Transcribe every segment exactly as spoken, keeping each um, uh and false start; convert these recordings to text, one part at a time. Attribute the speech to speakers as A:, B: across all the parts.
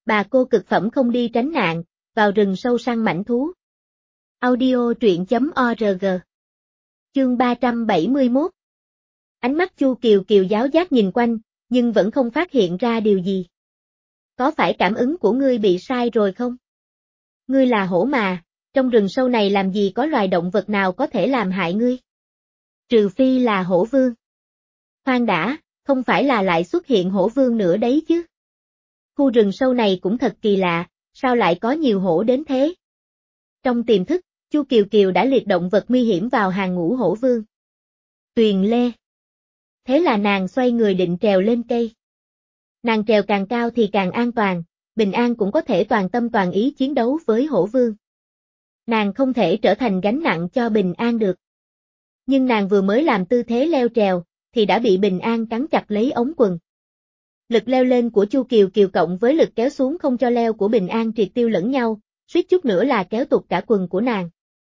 A: Bà cô cực phẩm không đi tránh nạn, vào rừng sâu săn mãnh thú. Audio truyện chấm org. Chương ba trăm bảy mươi mốt. Ánh mắt Chu Kiều Kiều giáo giác nhìn quanh, nhưng vẫn không phát hiện ra điều gì. Có phải cảm ứng của ngươi bị sai rồi không? Ngươi là hổ mà, trong rừng sâu này làm gì có loài động vật nào có thể làm hại ngươi? Trừ phi là hổ vương. Khoan đã, không phải là lại xuất hiện hổ vương nữa đấy chứ? Khu rừng sâu này cũng thật kỳ lạ, sao lại có nhiều hổ đến thế? Trong tiềm thức, Chu Kiều Kiều đã liệt động vật nguy hiểm vào hàng ngũ hổ vương. Tuyền lê. Thế là nàng xoay người định trèo lên cây. Nàng trèo càng cao thì càng an toàn, Bình An cũng có thể toàn tâm toàn ý chiến đấu với hổ vương. Nàng không thể trở thành gánh nặng cho Bình An được. Nhưng nàng vừa mới làm tư thế leo trèo, thì đã bị Bình An cắn chặt lấy ống quần. Lực leo lên của Chu Kiều Kiều cộng với lực kéo xuống không cho leo của Bình An triệt tiêu lẫn nhau, suýt chút nữa là kéo tụt cả quần của nàng.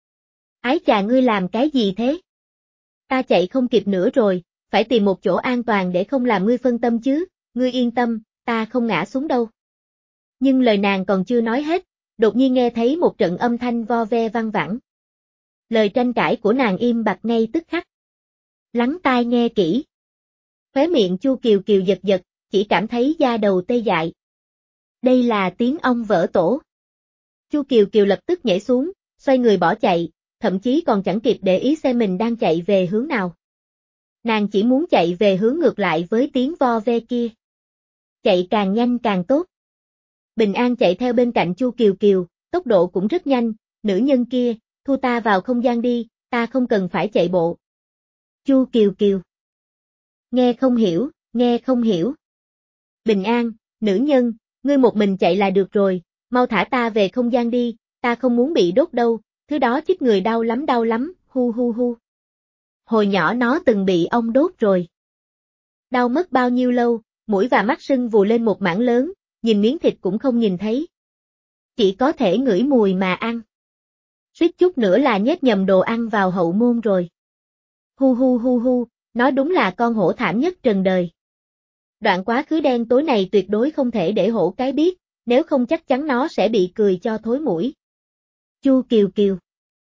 A: Ái chà, ngươi làm cái gì thế? Ta chạy không kịp nữa rồi, phải tìm một chỗ an toàn để không làm ngươi phân tâm chứ, ngươi yên tâm, ta không ngã xuống đâu. Nhưng lời nàng còn chưa nói hết, đột nhiên nghe thấy một trận âm thanh vo ve văng vẳng. Lời tranh cãi của nàng im bặt ngay tức khắc. Lắng tai nghe kỹ. Khóe miệng Chu Kiều Kiều giật giật, chỉ cảm thấy da đầu tê dại. Đây là tiếng ong vỡ tổ. Chu Kiều Kiều lập tức nhảy xuống, xoay người bỏ chạy, thậm chí còn chẳng kịp để ý xem mình đang chạy về hướng nào. Nàng chỉ muốn chạy về hướng ngược lại với tiếng vo ve kia. Chạy càng nhanh càng tốt. Bình An chạy theo bên cạnh Chu Kiều Kiều, tốc độ cũng rất nhanh, nữ nhân kia, thu ta vào không gian đi, ta không cần phải chạy bộ. Chu Kiều Kiều. Nghe không hiểu, nghe không hiểu. Bình An, nữ nhân, ngươi một mình chạy là được rồi, mau thả ta về không gian đi, ta không muốn bị đốt đâu, thứ đó chích người đau lắm đau lắm, hu hu hu. Hồi nhỏ nó từng bị ong đốt rồi. Đau mất bao nhiêu lâu, mũi và mắt sưng vù lên một mảng lớn, nhìn miếng thịt cũng không nhìn thấy. Chỉ có thể ngửi mùi mà ăn. Suýt chút nữa là nhét nhầm đồ ăn vào hậu môn rồi. Hu hu hu hu, nó đúng là con hổ thảm nhất trần đời. Đoạn quá khứ đen tối này tuyệt đối không thể để hổ cái biết, nếu không chắc chắn nó sẽ bị cười cho thối mũi. Chu Kiều Kiều.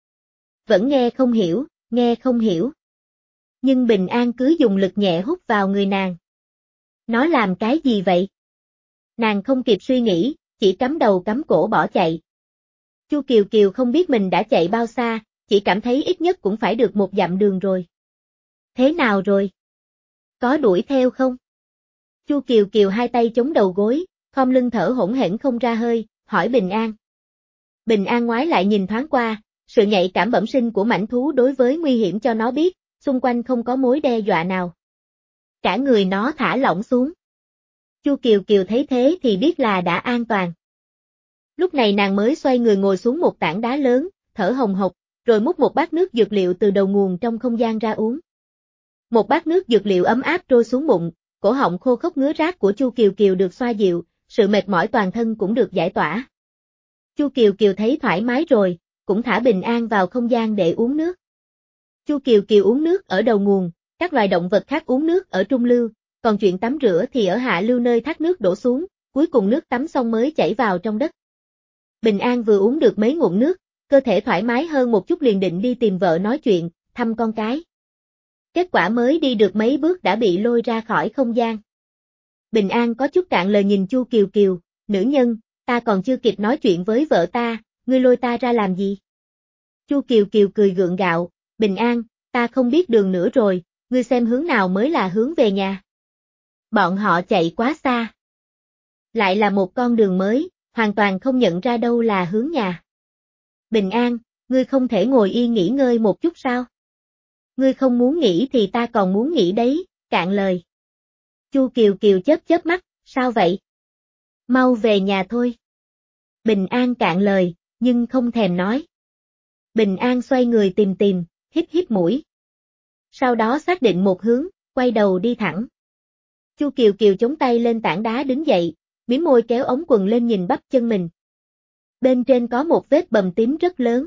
A: Vẫn nghe không hiểu, nghe không hiểu. Nhưng Bình An cứ dùng lực nhẹ hút vào người nàng. Nó làm cái gì vậy? Nàng không kịp suy nghĩ, chỉ cắm đầu cắm cổ bỏ chạy. Chu Kiều Kiều không biết mình đã chạy bao xa, chỉ cảm thấy ít nhất cũng phải được một dặm đường rồi. Thế nào rồi? Có đuổi theo không? Chu Kiều Kiều hai tay chống đầu gối, khom lưng thở hổn hển không ra hơi, hỏi Bình An. Bình An ngoái lại nhìn thoáng qua, sự nhạy cảm bẩm sinh của mãnh thú đối với nguy hiểm cho nó biết, xung quanh không có mối đe dọa nào. Cả người nó thả lỏng xuống. Chu Kiều Kiều thấy thế thì biết là đã an toàn. Lúc này nàng mới xoay người ngồi xuống một tảng đá lớn, thở hồng hộc, rồi múc một bát nước dược liệu từ đầu nguồn trong không gian ra uống. Một bát nước dược liệu ấm áp trôi xuống bụng, cổ họng khô khốc ngứa rát của Chu Kiều Kiều được xoa dịu, sự mệt mỏi toàn thân cũng được giải tỏa. Chu Kiều Kiều thấy thoải mái rồi, cũng thả Bình An vào không gian để uống nước. Chu Kiều Kiều uống nước ở đầu nguồn, các loài động vật khác uống nước ở trung lưu, còn chuyện tắm rửa thì ở hạ lưu nơi thác nước đổ xuống, cuối cùng nước tắm xong mới chảy vào trong đất. Bình An vừa uống được mấy ngụm nước, cơ thể thoải mái hơn một chút liền định đi tìm vợ nói chuyện, thăm con cái. Kết quả mới đi được mấy bước đã bị lôi ra khỏi không gian. Bình An có chút cạn lời nhìn Chu Kiều Kiều, nữ nhân, ta còn chưa kịp nói chuyện với vợ ta, ngươi lôi ta ra làm gì? Chu Kiều Kiều cười gượng gạo, Bình An, ta không biết đường nữa rồi, ngươi xem hướng nào mới là hướng về nhà. Bọn họ chạy quá xa. Lại là một con đường mới, hoàn toàn không nhận ra đâu là hướng nhà. Bình An, ngươi không thể ngồi yên nghỉ ngơi một chút sao? Ngươi không muốn nghỉ thì ta còn muốn nghỉ đấy, cạn lời. Chu Kiều Kiều chớp chớp mắt, sao vậy? Mau về nhà thôi. Bình An cạn lời, nhưng không thèm nói. Bình An xoay người tìm tìm, hít hít mũi. Sau đó xác định một hướng, quay đầu đi thẳng. Chu Kiều Kiều chống tay lên tảng đá đứng dậy, mím môi kéo ống quần lên nhìn bắp chân mình. Bên trên có một vết bầm tím rất lớn.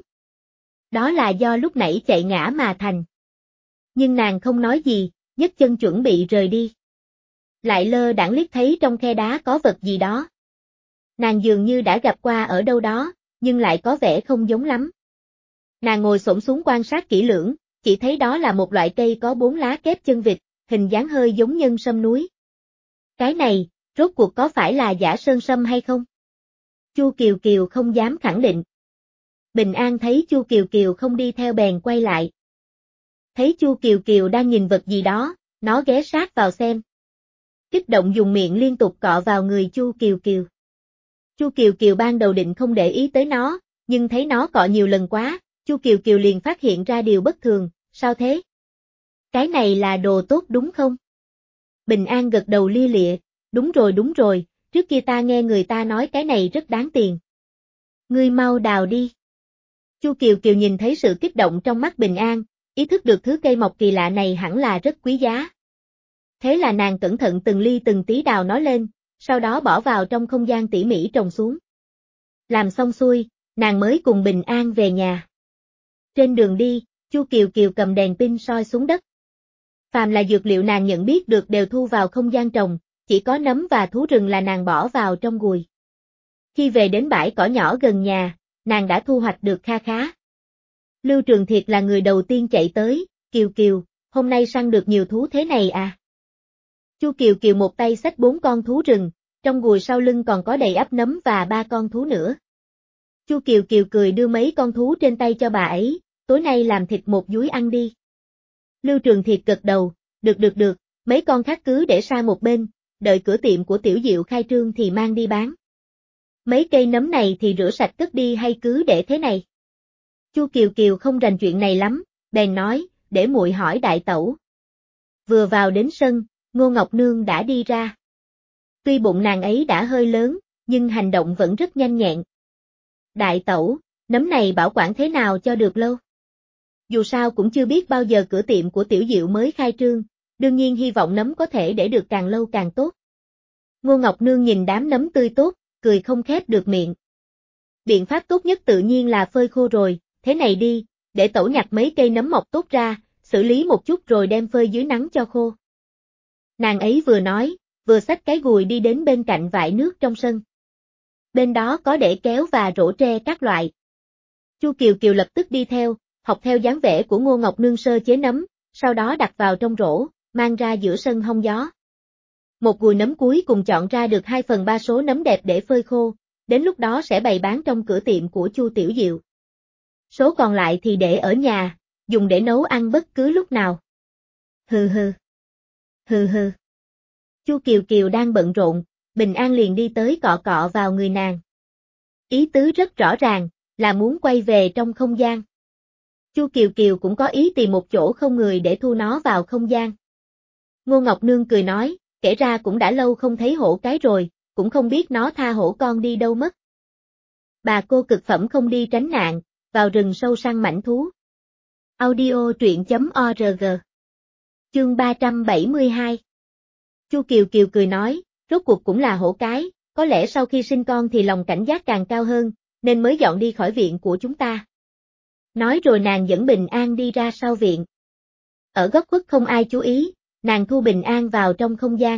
A: Đó là do lúc nãy chạy ngã mà thành. Nhưng nàng không nói gì, nhấc chân chuẩn bị rời đi. Lại lơ đãng liếc thấy trong khe đá có vật gì đó. Nàng dường như đã gặp qua ở đâu đó, nhưng lại có vẻ không giống lắm. Nàng ngồi xổm xuống quan sát kỹ lưỡng, chỉ thấy đó là một loại cây có bốn lá kép chân vịt, hình dáng hơi giống nhân sâm núi. Cái này, rốt cuộc có phải là giả sơn sâm hay không? Chu Kiều Kiều không dám khẳng định. Bình An thấy Chu Kiều Kiều không đi theo bèn quay lại. Thấy Chu Kiều Kiều đang nhìn vật gì đó, nó ghé sát vào xem. Kích động dùng miệng liên tục cọ vào người Chu Kiều Kiều. Chu Kiều Kiều ban đầu định không để ý tới nó, nhưng thấy nó cọ nhiều lần quá, Chu Kiều Kiều liền phát hiện ra điều bất thường, sao thế? Cái này là đồ tốt đúng không? Bình An gật đầu lia lịa, đúng rồi đúng rồi, trước kia ta nghe người ta nói cái này rất đáng tiền. Ngươi mau đào đi. Chu Kiều Kiều nhìn thấy sự kích động trong mắt Bình An, ý thức được thứ cây mọc kỳ lạ này hẳn là rất quý giá. Thế là nàng cẩn thận từng ly từng tí đào nó lên, sau đó bỏ vào trong không gian tỉ mỉ trồng xuống. Làm xong xuôi, nàng mới cùng Bình An về nhà. Trên đường đi, Chu Kiều Kiều cầm đèn pin soi xuống đất. Phàm là dược liệu nàng nhận biết được đều thu vào không gian trồng, chỉ có nấm và thú rừng là nàng bỏ vào trong gùi. Khi về đến bãi cỏ nhỏ gần nhà, nàng đã thu hoạch được kha khá. Lưu Trường Thiệt là người đầu tiên chạy tới, Kiều Kiều, hôm nay săn được nhiều thú thế này à? Chu Kiều Kiều một tay xách bốn con thú rừng, trong gùi sau lưng còn có đầy ắp nấm và ba con thú nữa. Chu Kiều Kiều cười đưa mấy con thú trên tay cho bà ấy, tối nay làm thịt một dúi ăn đi. Lưu Trường Thiệt gật đầu, được được được, mấy con khác cứ để sang một bên, đợi cửa tiệm của Tiểu Diệu khai trương thì mang đi bán. Mấy cây nấm này thì rửa sạch cất đi hay cứ để thế này? Chu Kiều Kiều không rành chuyện này lắm, bèn nói, để muội hỏi đại tẩu. Vừa vào đến sân, Ngô Ngọc Nương đã đi ra. Tuy bụng nàng ấy đã hơi lớn, nhưng hành động vẫn rất nhanh nhẹn. Đại tẩu, nấm này bảo quản thế nào cho được lâu? Dù sao cũng chưa biết bao giờ cửa tiệm của Tiểu Diệu mới khai trương, đương nhiên hy vọng nấm có thể để được càng lâu càng tốt. Ngô Ngọc Nương nhìn đám nấm tươi tốt, cười không khép được miệng. Biện pháp tốt nhất tự nhiên là phơi khô rồi, thế này đi, để tẩu nhặt mấy cây nấm mọc tốt ra, xử lý một chút rồi đem phơi dưới nắng cho khô. Nàng ấy vừa nói, vừa xách cái gùi đi đến bên cạnh vại nước trong sân. Bên đó có để kéo và rổ tre các loại. Chu Kiều Kiều lập tức đi theo, học theo dáng vẽ của Ngô Ngọc Nương sơ chế nấm, sau đó đặt vào trong rổ, mang ra giữa sân hong gió. Một gùi nấm cuối cùng chọn ra được hai phần ba số nấm đẹp để phơi khô, đến lúc đó sẽ bày bán trong cửa tiệm của Chu Tiểu Diệu. Số còn lại thì để ở nhà, dùng để nấu ăn bất cứ lúc nào. Hừ hừ. Hừ hừ. Chu Kiều Kiều đang bận rộn, Bình An liền đi tới cọ cọ vào người nàng. Ý tứ rất rõ ràng, là muốn quay về trong không gian. Chu Kiều Kiều cũng có ý tìm một chỗ không người để thu nó vào không gian. Ngô Ngọc Nương cười nói, kể ra cũng đã lâu không thấy hổ cái rồi, cũng không biết nó tha hổ con đi đâu mất. Bà cô cực phẩm không đi tránh nạn, vào rừng sâu săn mãnh thú. Audio truyện chấm org. Chương ba trăm bảy mươi hai. Chu Kiều Kiều cười nói, rốt cuộc cũng là hổ cái, có lẽ sau khi sinh con thì lòng cảnh giác càng cao hơn, nên mới dọn đi khỏi viện của chúng ta. Nói rồi nàng dẫn Bình An đi ra sau viện. Ở góc khuất không ai chú ý, nàng thu Bình An vào trong không gian.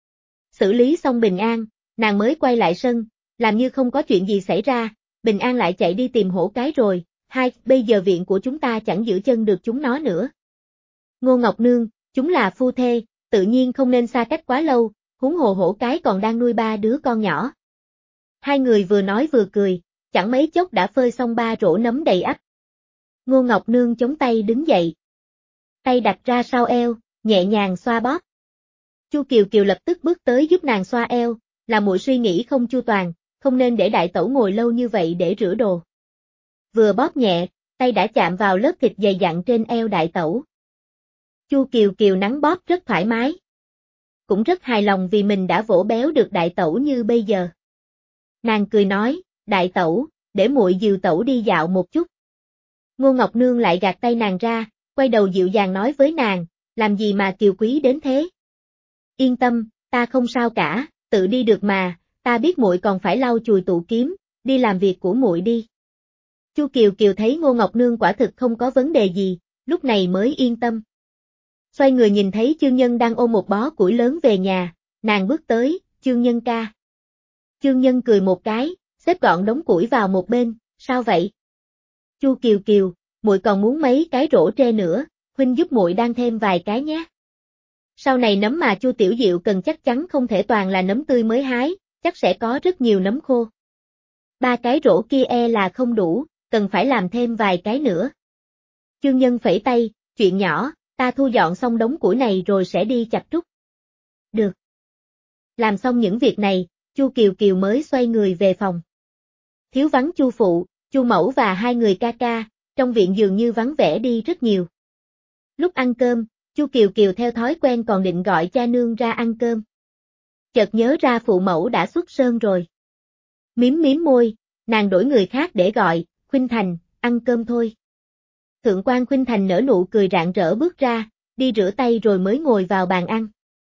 A: Xử lý xong Bình An, nàng mới quay lại sân, làm như không có chuyện gì xảy ra, Bình An lại chạy đi tìm hổ cái rồi, hai, bây giờ viện của chúng ta chẳng giữ chân được chúng nó nữa. Ngô Ngọc Nương, chúng là phu thê, tự nhiên không nên xa cách quá lâu, huống hồ hổ cái còn đang nuôi ba đứa con nhỏ. Hai người vừa nói vừa cười, chẳng mấy chốc đã phơi xong ba rổ nấm đầy ắp. Ngô Ngọc Nương chống tay đứng dậy. Tay đặt ra sau eo, nhẹ nhàng xoa bóp. Chu Kiều Kiều lập tức bước tới giúp nàng xoa eo, là muội suy nghĩ không chu toàn, không nên để đại tẩu ngồi lâu như vậy để rửa đồ. Vừa bóp nhẹ, tay đã chạm vào lớp thịt dày dặn trên eo đại tẩu. Chu Kiều Kiều nắn bóp rất thoải mái. Cũng rất hài lòng vì mình đã vỗ béo được đại tẩu như bây giờ. Nàng cười nói, đại tẩu, để muội dìu tẩu đi dạo một chút. Ngô Ngọc Nương lại gạt tay nàng ra, quay đầu dịu dàng nói với nàng, làm gì mà kiều quý đến thế? Yên tâm, ta không sao cả, tự đi được mà, ta biết muội còn phải lau chùi tụ kiếm, đi làm việc của muội đi. Chu Kiều Kiều thấy Ngô Ngọc Nương quả thực không có vấn đề gì, lúc này mới yên tâm. Xoay người nhìn thấy Chương Nhân đang ôm một bó củi lớn về nhà, nàng bước tới, Chương Nhân ca. Chương Nhân cười một cái, xếp gọn đống củi vào một bên, sao vậy? Chu Kiều Kiều, muội còn muốn mấy cái rổ tre nữa, huynh giúp muội đan thêm vài cái nhé. Sau này nấm mà Chu Tiểu Diệu cần chắc chắn không thể toàn là nấm tươi mới hái, chắc sẽ có rất nhiều nấm khô. Ba cái rổ kia e là không đủ, cần phải làm thêm vài cái nữa. Chương Nhân phẩy tay, chuyện nhỏ, ta thu dọn xong đống củi này rồi sẽ đi chặt trúc. Được. Làm xong những việc này, Chu Kiều Kiều mới xoay người về phòng. Thiếu vắng Chu phụ, Chu mẫu và hai người ca ca, trong viện dường như vắng vẻ đi rất nhiều. Lúc ăn cơm, Chu Kiều Kiều theo thói quen còn định gọi cha nương ra ăn cơm. Chợt nhớ ra phụ mẫu đã xuất sơn rồi. Miếm miếm môi, nàng đổi người khác để gọi, Khuynh Thành, ăn cơm thôi. Thượng quan Khuynh Thành nở nụ cười rạng rỡ bước ra, đi rửa tay rồi mới ngồi vào bàn ăn.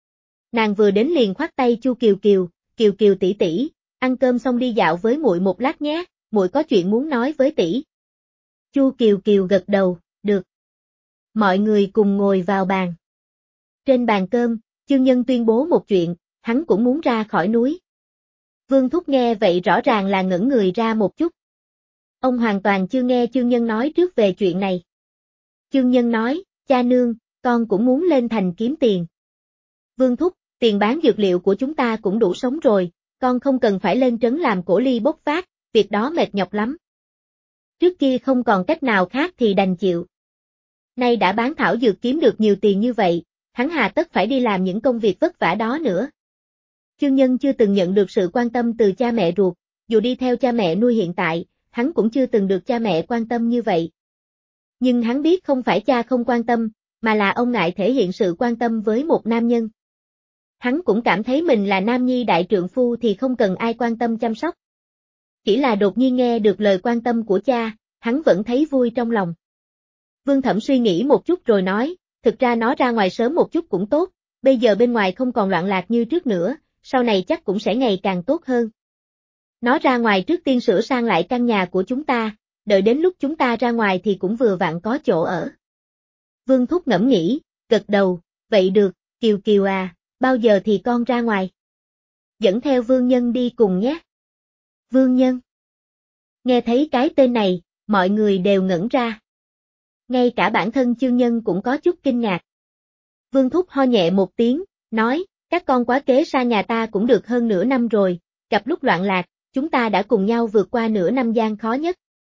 A: Nàng vừa đến liền khoát tay Chu Kiều Kiều, Kiều Kiều tỷ tỷ, ăn cơm xong đi dạo với muội một lát nhé, muội có chuyện muốn nói với tỷ. Chu Kiều Kiều gật đầu, được. Mọi người cùng ngồi vào bàn. Trên bàn cơm, Chương Nhân tuyên bố một chuyện, hắn cũng muốn ra khỏi núi. Vương Thúc nghe vậy rõ ràng là ngẩn người ra một chút. Ông hoàn toàn chưa nghe Chương Nhân nói trước về chuyện này. Chương Nhân nói, cha nương, con cũng muốn lên thành kiếm tiền. Vương Thúc, tiền bán dược liệu của chúng ta cũng đủ sống rồi, con không cần phải lên trấn làm cổ ly bốc phát, việc đó mệt nhọc lắm. Trước kia không còn cách nào khác thì đành chịu. Nay đã bán thảo dược kiếm được nhiều tiền như vậy, hắn hà tất phải đi làm những công việc vất vả đó nữa. Chương Nhân chưa từng nhận được sự quan tâm từ cha mẹ ruột, dù đi theo cha mẹ nuôi hiện tại, hắn cũng chưa từng được cha mẹ quan tâm như vậy. Nhưng hắn biết không phải cha không quan tâm, mà là ông ngại thể hiện sự quan tâm với một nam nhân. Hắn cũng cảm thấy mình là nam nhi đại trượng phu thì không cần ai quan tâm chăm sóc. Chỉ là đột nhiên nghe được lời quan tâm của cha, hắn vẫn thấy vui trong lòng. Vương Thẩm suy nghĩ một chút rồi nói, thực ra nó ra ngoài sớm một chút cũng tốt, bây giờ bên ngoài không còn loạn lạc như trước nữa, sau này chắc cũng sẽ ngày càng tốt hơn. Nó ra ngoài trước tiên sửa sang lại căn nhà của chúng ta, đợi đến lúc chúng ta ra ngoài thì cũng vừa vặn có chỗ ở. Vương Thúc ngẫm nghĩ, gật đầu, vậy được, Kiều Kiều à, bao giờ thì con ra ngoài? Dẫn theo Vương Nhân đi cùng nhé. Vương Nhân. Nghe thấy cái tên này, mọi người đều ngẩn ra. Ngay cả bản thân Chương Nhân cũng có chút kinh ngạc. Vương Thúc ho nhẹ một tiếng, nói, các con quá kế xa nhà ta cũng được hơn nửa năm rồi, gặp lúc loạn lạc, chúng ta đã cùng nhau vượt qua nửa năm gian khó nhất.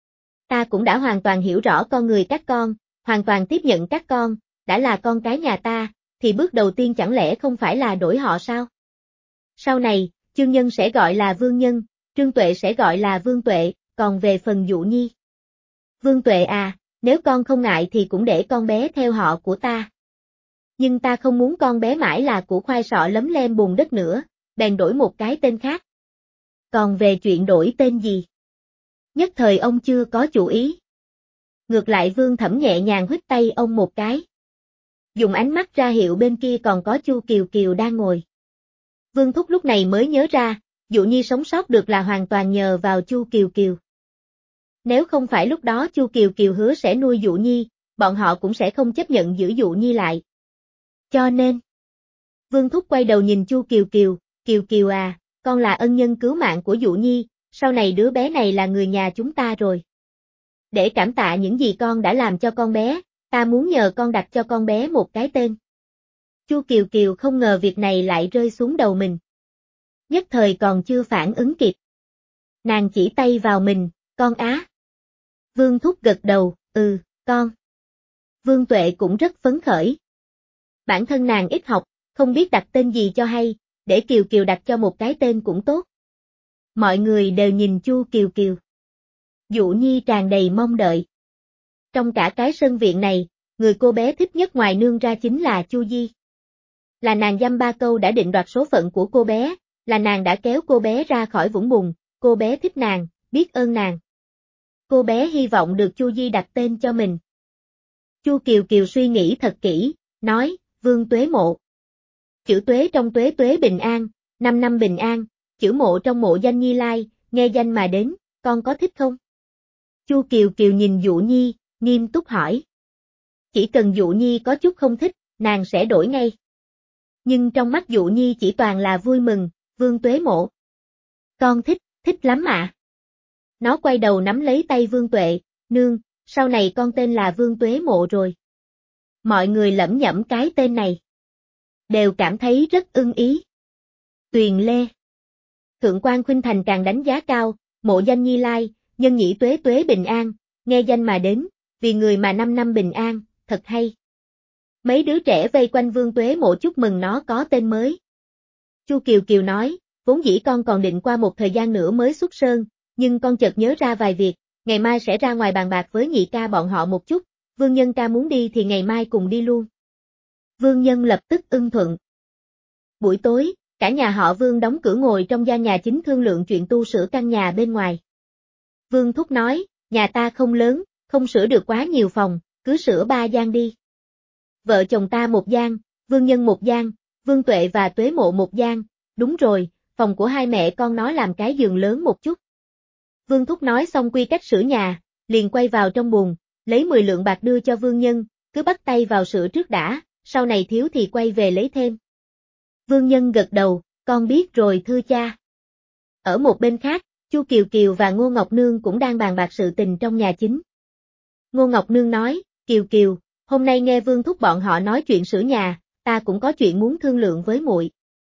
A: Ta cũng đã hoàn toàn hiểu rõ con người các con, hoàn toàn tiếp nhận các con, đã là con cái nhà ta, thì bước đầu tiên chẳng lẽ không phải là đổi họ sao? Sau này, Chương Nhân sẽ gọi là Vương Nhân, Trương Tuệ sẽ gọi là Vương Tuệ, còn về phần Dụ Nhi. Vương Tuệ à, nếu con không ngại thì cũng để con bé theo họ của ta. Nhưng ta không muốn con bé mãi là củ khoai sọ lấm lem bùn đất nữa, bèn đổi một cái tên khác. Còn về chuyện đổi tên gì? Nhất thời ông chưa có chủ ý. Ngược lại Vương Thẩm nhẹ nhàng huýt tay ông một cái. Dùng ánh mắt ra hiệu bên kia còn có Chu Kiều Kiều đang ngồi. Vương Thúc lúc này mới nhớ ra, Dụ Nhi sống sót được là hoàn toàn nhờ vào Chu Kiều Kiều. Nếu không phải lúc đó Chu Kiều Kiều hứa sẽ nuôi Dụ Nhi, bọn họ cũng sẽ không chấp nhận giữ Dụ Nhi lại. Cho nên, Vương Thúc quay đầu nhìn Chu Kiều Kiều, Kiều Kiều à, con là ân nhân cứu mạng của Dụ Nhi, sau này đứa bé này là người nhà chúng ta rồi. Để cảm tạ những gì con đã làm cho con bé, ta muốn nhờ con đặt cho con bé một cái tên. Chu Kiều Kiều không ngờ việc này lại rơi xuống đầu mình. Nhất thời còn chưa phản ứng kịp. Nàng chỉ tay vào mình, con á. Vương Thúc gật đầu, ừ, con. Vương Tuệ cũng rất phấn khởi. Bản thân nàng ít học, không biết đặt tên gì cho hay, để Kiều Kiều đặt cho một cái tên cũng tốt. Mọi người đều nhìn Chu Kiều Kiều. Dụ Nhi tràn đầy mong đợi. Trong cả cái sân viện này, người cô bé thích nhất ngoài nương ra chính là Chu Di. Là nàng dăm ba câu đã định đoạt số phận của cô bé, là nàng đã kéo cô bé ra khỏi vũng bùn, cô bé thích nàng, biết ơn nàng. Cô bé hy vọng được Chu Di đặt tên cho mình. Chu Kiều Kiều suy nghĩ thật kỹ, nói, Vương Tuế Mộ. Chữ Tuế trong Tuế Tuế bình an, năm năm bình an, chữ Mộ trong Mộ danh Nhi Lai, nghe danh mà đến, con có thích không? Chu Kiều Kiều nhìn Dụ Nhi, nghiêm túc hỏi. Chỉ cần Dụ Nhi có chút không thích, nàng sẽ đổi ngay. Nhưng trong mắt Dụ Nhi chỉ toàn là vui mừng, Vương Tuế Mộ. Con thích, thích lắm ạ. Nó quay đầu nắm lấy tay Vương Tuệ, nương, sau này con tên là Vương Tuế Mộ rồi. Mọi người lẩm nhẩm cái tên này. Đều cảm thấy rất ưng ý. Tuyền Lê. Thượng quan Khuynh Thành càng đánh giá cao, mộ danh Nhi Lai, nhân nhĩ tuế tuế bình an, nghe danh mà đến, vì người mà năm năm bình an, thật hay. Mấy đứa trẻ vây quanh Vương Tuế Mộ chúc mừng nó có tên mới. Chu Kiều Kiều nói, vốn dĩ con còn định qua một thời gian nữa mới xuất sơn, nhưng con chợt nhớ ra vài việc, ngày mai sẽ ra ngoài bàn bạc với nhị ca bọn họ một chút, Vương Nhân ca muốn đi thì ngày mai cùng đi luôn. Vương Nhân lập tức ưng thuận. Buổi tối, cả nhà họ Vương đóng cửa ngồi trong gian nhà chính thương lượng chuyện tu sửa căn nhà bên ngoài. Vương Thúc nói, nhà ta không lớn, không sửa được quá nhiều phòng, cứ sửa ba gian đi. Vợ chồng ta một gian, Vương Nhân một gian, Vương Tuệ và Tuế Mộ một gian, đúng rồi, phòng của hai mẹ con nó làm cái giường lớn một chút. Vương Thúc nói xong quy cách sửa nhà, liền quay vào trong buồng, lấy mười lượng bạc đưa cho Vương Nhân, cứ bắt tay vào sửa trước đã, sau này thiếu thì quay về lấy thêm. Vương Nhân gật đầu, con biết rồi thưa cha. Ở một bên khác, Chu Kiều Kiều và Ngô Ngọc Nương cũng đang bàn bạc sự tình trong nhà chính. Ngô Ngọc Nương nói, Kiều Kiều, hôm nay nghe Vương Thúc bọn họ nói chuyện sửa nhà, ta cũng có chuyện muốn thương lượng với muội.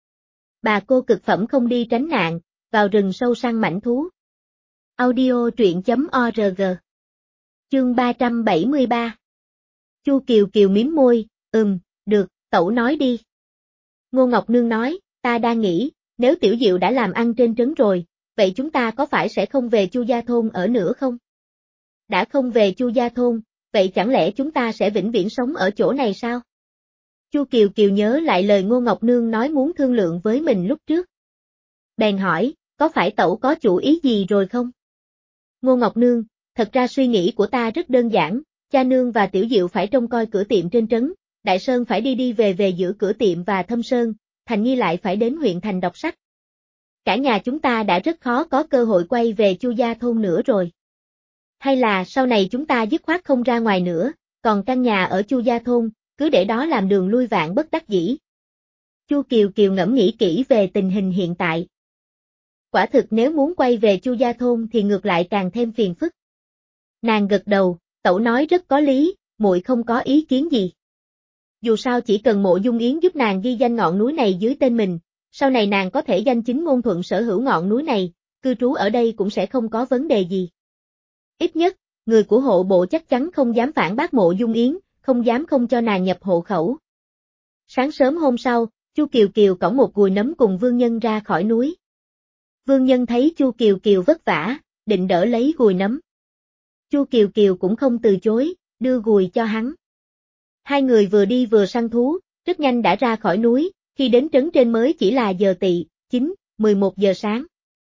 A: Bà cô cực phẩm không đi tránh nạn, vào rừng sâu săn mãnh thú. Audio truyện chấm org. Chương ba trăm bảy mươi ba. Chu Kiều Kiều mím môi, ừm, được, tẩu nói đi. Ngô Ngọc Nương nói, ta đang nghĩ, nếu Tiểu Diệu đã làm ăn trên trấn rồi, vậy chúng ta có phải sẽ không về Chu Gia Thôn ở nữa không? Đã không về Chu Gia Thôn, vậy chẳng lẽ chúng ta sẽ vĩnh viễn sống ở chỗ này sao? Chu Kiều Kiều nhớ lại lời Ngô Ngọc Nương nói muốn thương lượng với mình lúc trước. Bèn hỏi, có phải tẩu có chủ ý gì rồi không? Ngô Ngọc Nương, thật ra suy nghĩ của ta rất đơn giản, cha nương và Tiểu Diệu phải trông coi cửa tiệm trên trấn, Đại Sơn phải đi đi về về giữa cửa tiệm và Thâm Sơn, Thành Nhi lại phải đến huyện thành đọc sách. Cả nhà chúng ta đã rất khó có cơ hội quay về Chu Gia Thôn nữa rồi. Hay là sau này chúng ta dứt khoát không ra ngoài nữa, còn căn nhà ở Chu Gia Thôn, cứ để đó làm đường lui vạn bất đắc dĩ. Chu Kiều Kiều ngẫm nghĩ kỹ về tình hình hiện tại. Quả thực nếu muốn quay về Chu Gia Thôn thì ngược lại càng thêm phiền phức. Nàng gật đầu, tẩu nói rất có lý, muội không có ý kiến gì. Dù sao chỉ cần Mộ Dung Yến giúp nàng ghi danh ngọn núi này dưới tên mình, sau này nàng có thể danh chính ngôn thuận sở hữu ngọn núi này, cư trú ở đây cũng sẽ không có vấn đề gì. Ít nhất, người của hộ bộ chắc chắn không dám phản bác Mộ Dung Yến, không dám không cho nàng nhập hộ khẩu. Sáng sớm hôm sau, Chu Kiều Kiều cõng một gùi nấm cùng Vương Nhân ra khỏi núi. Vương Nhân thấy Chu Kiều Kiều vất vả, định đỡ lấy gùi nấm. Chu Kiều Kiều cũng không từ chối, đưa gùi cho hắn. Hai người vừa đi vừa săn thú, rất nhanh đã ra khỏi núi, khi đến trấn trên mới chỉ là giờ tỵ, chín, mười một giờ sáng.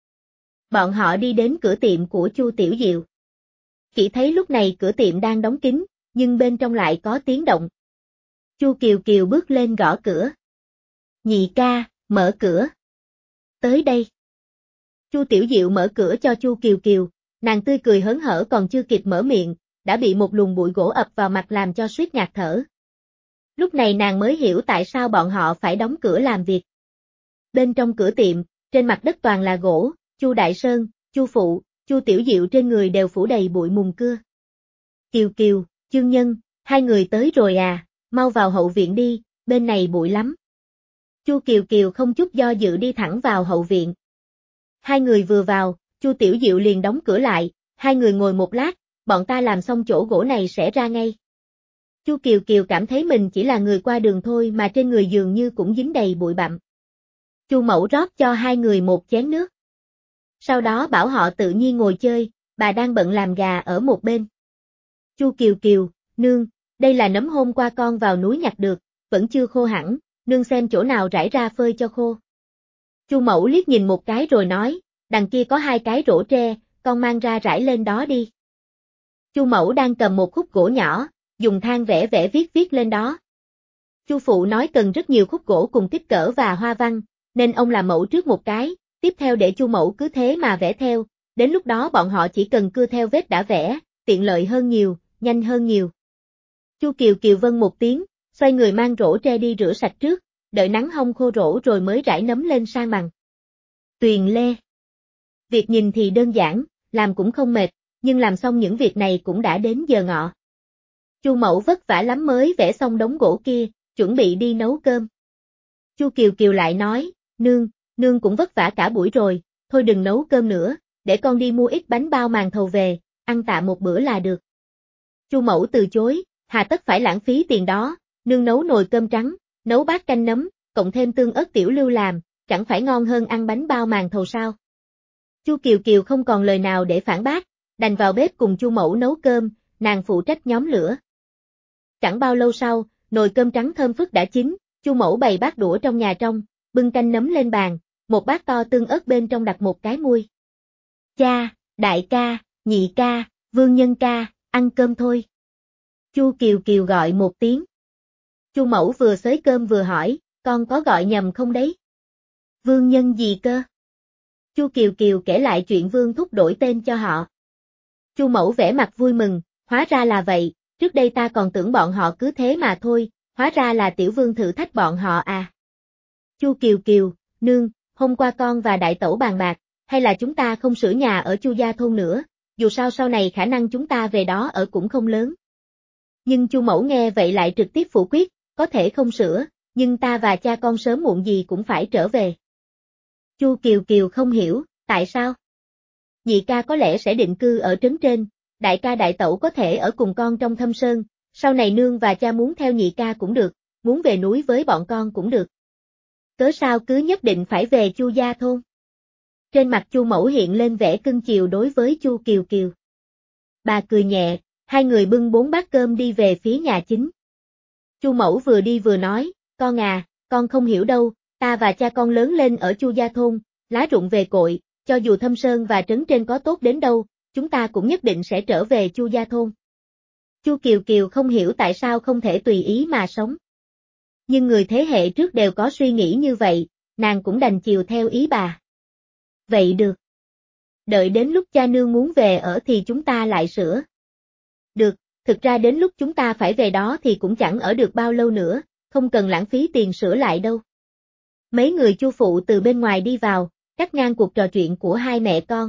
A: Bọn họ đi đến cửa tiệm của Chu Tiểu Diệu. Chỉ thấy lúc này cửa tiệm đang đóng kín, nhưng bên trong lại có tiếng động. Chu Kiều Kiều bước lên gõ cửa. Nhị ca, mở cửa. Tới đây. Chu Tiểu Diệu mở cửa cho Chu Kiều Kiều, nàng tươi cười hớn hở còn chưa kịp mở miệng, đã bị một luồng bụi gỗ ập vào mặt làm cho suýt ngạt thở. Lúc này nàng mới hiểu tại sao bọn họ phải đóng cửa làm việc. Bên trong cửa tiệm, trên mặt đất toàn là gỗ, Chu Đại Sơn, Chu Phụ, Chu Tiểu Diệu trên người đều phủ đầy bụi mùn cưa. Kiều Kiều, Chương Nhân, hai người tới rồi à, mau vào hậu viện đi, bên này bụi lắm. Chu Kiều Kiều không chút do dự đi thẳng vào hậu viện. Hai người vừa vào, Chu Tiểu Diệu liền đóng cửa lại, hai người ngồi một lát, bọn ta làm xong chỗ gỗ này sẽ ra ngay. Chu Kiều Kiều cảm thấy mình chỉ là người qua đường thôi mà trên người dường như cũng dính đầy bụi bặm. Chu Mẫu rót cho hai người một chén nước. Sau đó bảo họ tự nhiên ngồi chơi, bà đang bận làm gà ở một bên. Chu Kiều Kiều, nương, đây là nấm hôm qua con vào núi nhặt được, vẫn chưa khô hẳn, nương xem chỗ nào rải ra phơi cho khô. Chu Mẫu liếc nhìn một cái rồi nói, đằng kia có hai cái rổ tre, con mang ra rải lên đó đi. Chu Mẫu đang cầm một khúc gỗ nhỏ, dùng than vẽ vẽ viết viết lên đó. Chu Phụ nói cần rất nhiều khúc gỗ cùng kích cỡ và hoa văn, nên ông làm mẫu trước một cái, tiếp theo để Chu Mẫu cứ thế mà vẽ theo, đến lúc đó bọn họ chỉ cần cưa theo vết đã vẽ, tiện lợi hơn nhiều, nhanh hơn nhiều. Chu Kiều Kiều vâng một tiếng, xoay người mang rổ tre đi rửa sạch trước, đợi nắng hong khô rổ rồi mới rải nấm lên san bằng. Tuyền Lê. Việc nhìn thì đơn giản, làm cũng không mệt, nhưng làm xong những việc này cũng đã đến giờ ngọ. Chu Mẫu vất vả lắm mới vẽ xong đống gỗ kia, chuẩn bị đi nấu cơm. Chu Kiều Kiều lại nói, nương, nương cũng vất vả cả buổi rồi, thôi đừng nấu cơm nữa, để con đi mua ít bánh bao màn thầu về, ăn tạm một bữa là được. Chu Mẫu từ chối, hà tất phải lãng phí tiền đó, nương nấu nồi cơm trắng, nấu bát canh nấm, cộng thêm tương ớt tiểu lưu làm, chẳng phải ngon hơn ăn bánh bao màn thầu sao? Chu Kiều Kiều không còn lời nào để phản bác, đành vào bếp cùng Chu Mẫu nấu cơm, nàng phụ trách nhóm lửa. Chẳng bao lâu sau, nồi cơm trắng thơm phức đã chín, Chu Mẫu bày bát đũa trong nhà trong, bưng canh nấm lên bàn, một bát to tương ớt bên trong đặt một cái muôi. Cha, đại ca, nhị ca, Vương Nhân ca, ăn cơm thôi. Chu Kiều Kiều gọi một tiếng. Chu Mẫu vừa xới cơm vừa hỏi, con có gọi nhầm không đấy? Vương Nhân gì cơ? Chu Kiều Kiều kể lại chuyện Vương Thúc đổi tên cho họ. Chu Mẫu vẻ mặt vui mừng, hóa ra là vậy, trước đây ta còn tưởng bọn họ cứ thế mà thôi, hóa ra là Tiểu Vương thử thách bọn họ à. Chu Kiều Kiều, nương, hôm qua con và đại tẩu bàn bạc, hay là chúng ta không sửa nhà ở Chu gia thôn nữa, dù sao sau này khả năng chúng ta về đó ở cũng không lớn. Nhưng Chu Mẫu nghe vậy lại trực tiếp phủ quyết, có thể không sửa, nhưng ta và cha con sớm muộn gì cũng phải trở về. Chu Kiều Kiều không hiểu, tại sao? Nhị ca có lẽ sẽ định cư ở trấn trên, đại ca đại tẩu có thể ở cùng con trong thâm sơn, sau này nương và cha muốn theo nhị ca cũng được, muốn về núi với bọn con cũng được. Cớ sao cứ nhất định phải về Chu gia thôn? Trên mặt Chu Mẫu hiện lên vẻ cưng chiều đối với Chu Kiều Kiều. Bà cười nhẹ, hai người bưng bốn bát cơm đi về phía nhà chính. Chu Mẫu vừa đi vừa nói, con à, con không hiểu đâu, ta và cha con lớn lên ở Chu gia thôn, lá rụng về cội, cho dù thâm sơn và trấn trên có tốt đến đâu, chúng ta cũng nhất định sẽ trở về Chu gia thôn. Chu Kiều Kiều không hiểu tại sao không thể tùy ý mà sống. Nhưng người thế hệ trước đều có suy nghĩ như vậy, nàng cũng đành chiều theo ý bà. Vậy được. Đợi đến lúc cha nương muốn về ở thì chúng ta lại sửa. Được, thực ra đến lúc chúng ta phải về đó thì cũng chẳng ở được bao lâu nữa, không cần lãng phí tiền sửa lại đâu. Mấy người Chu phụ từ bên ngoài đi vào, cắt ngang cuộc trò chuyện của hai mẹ con.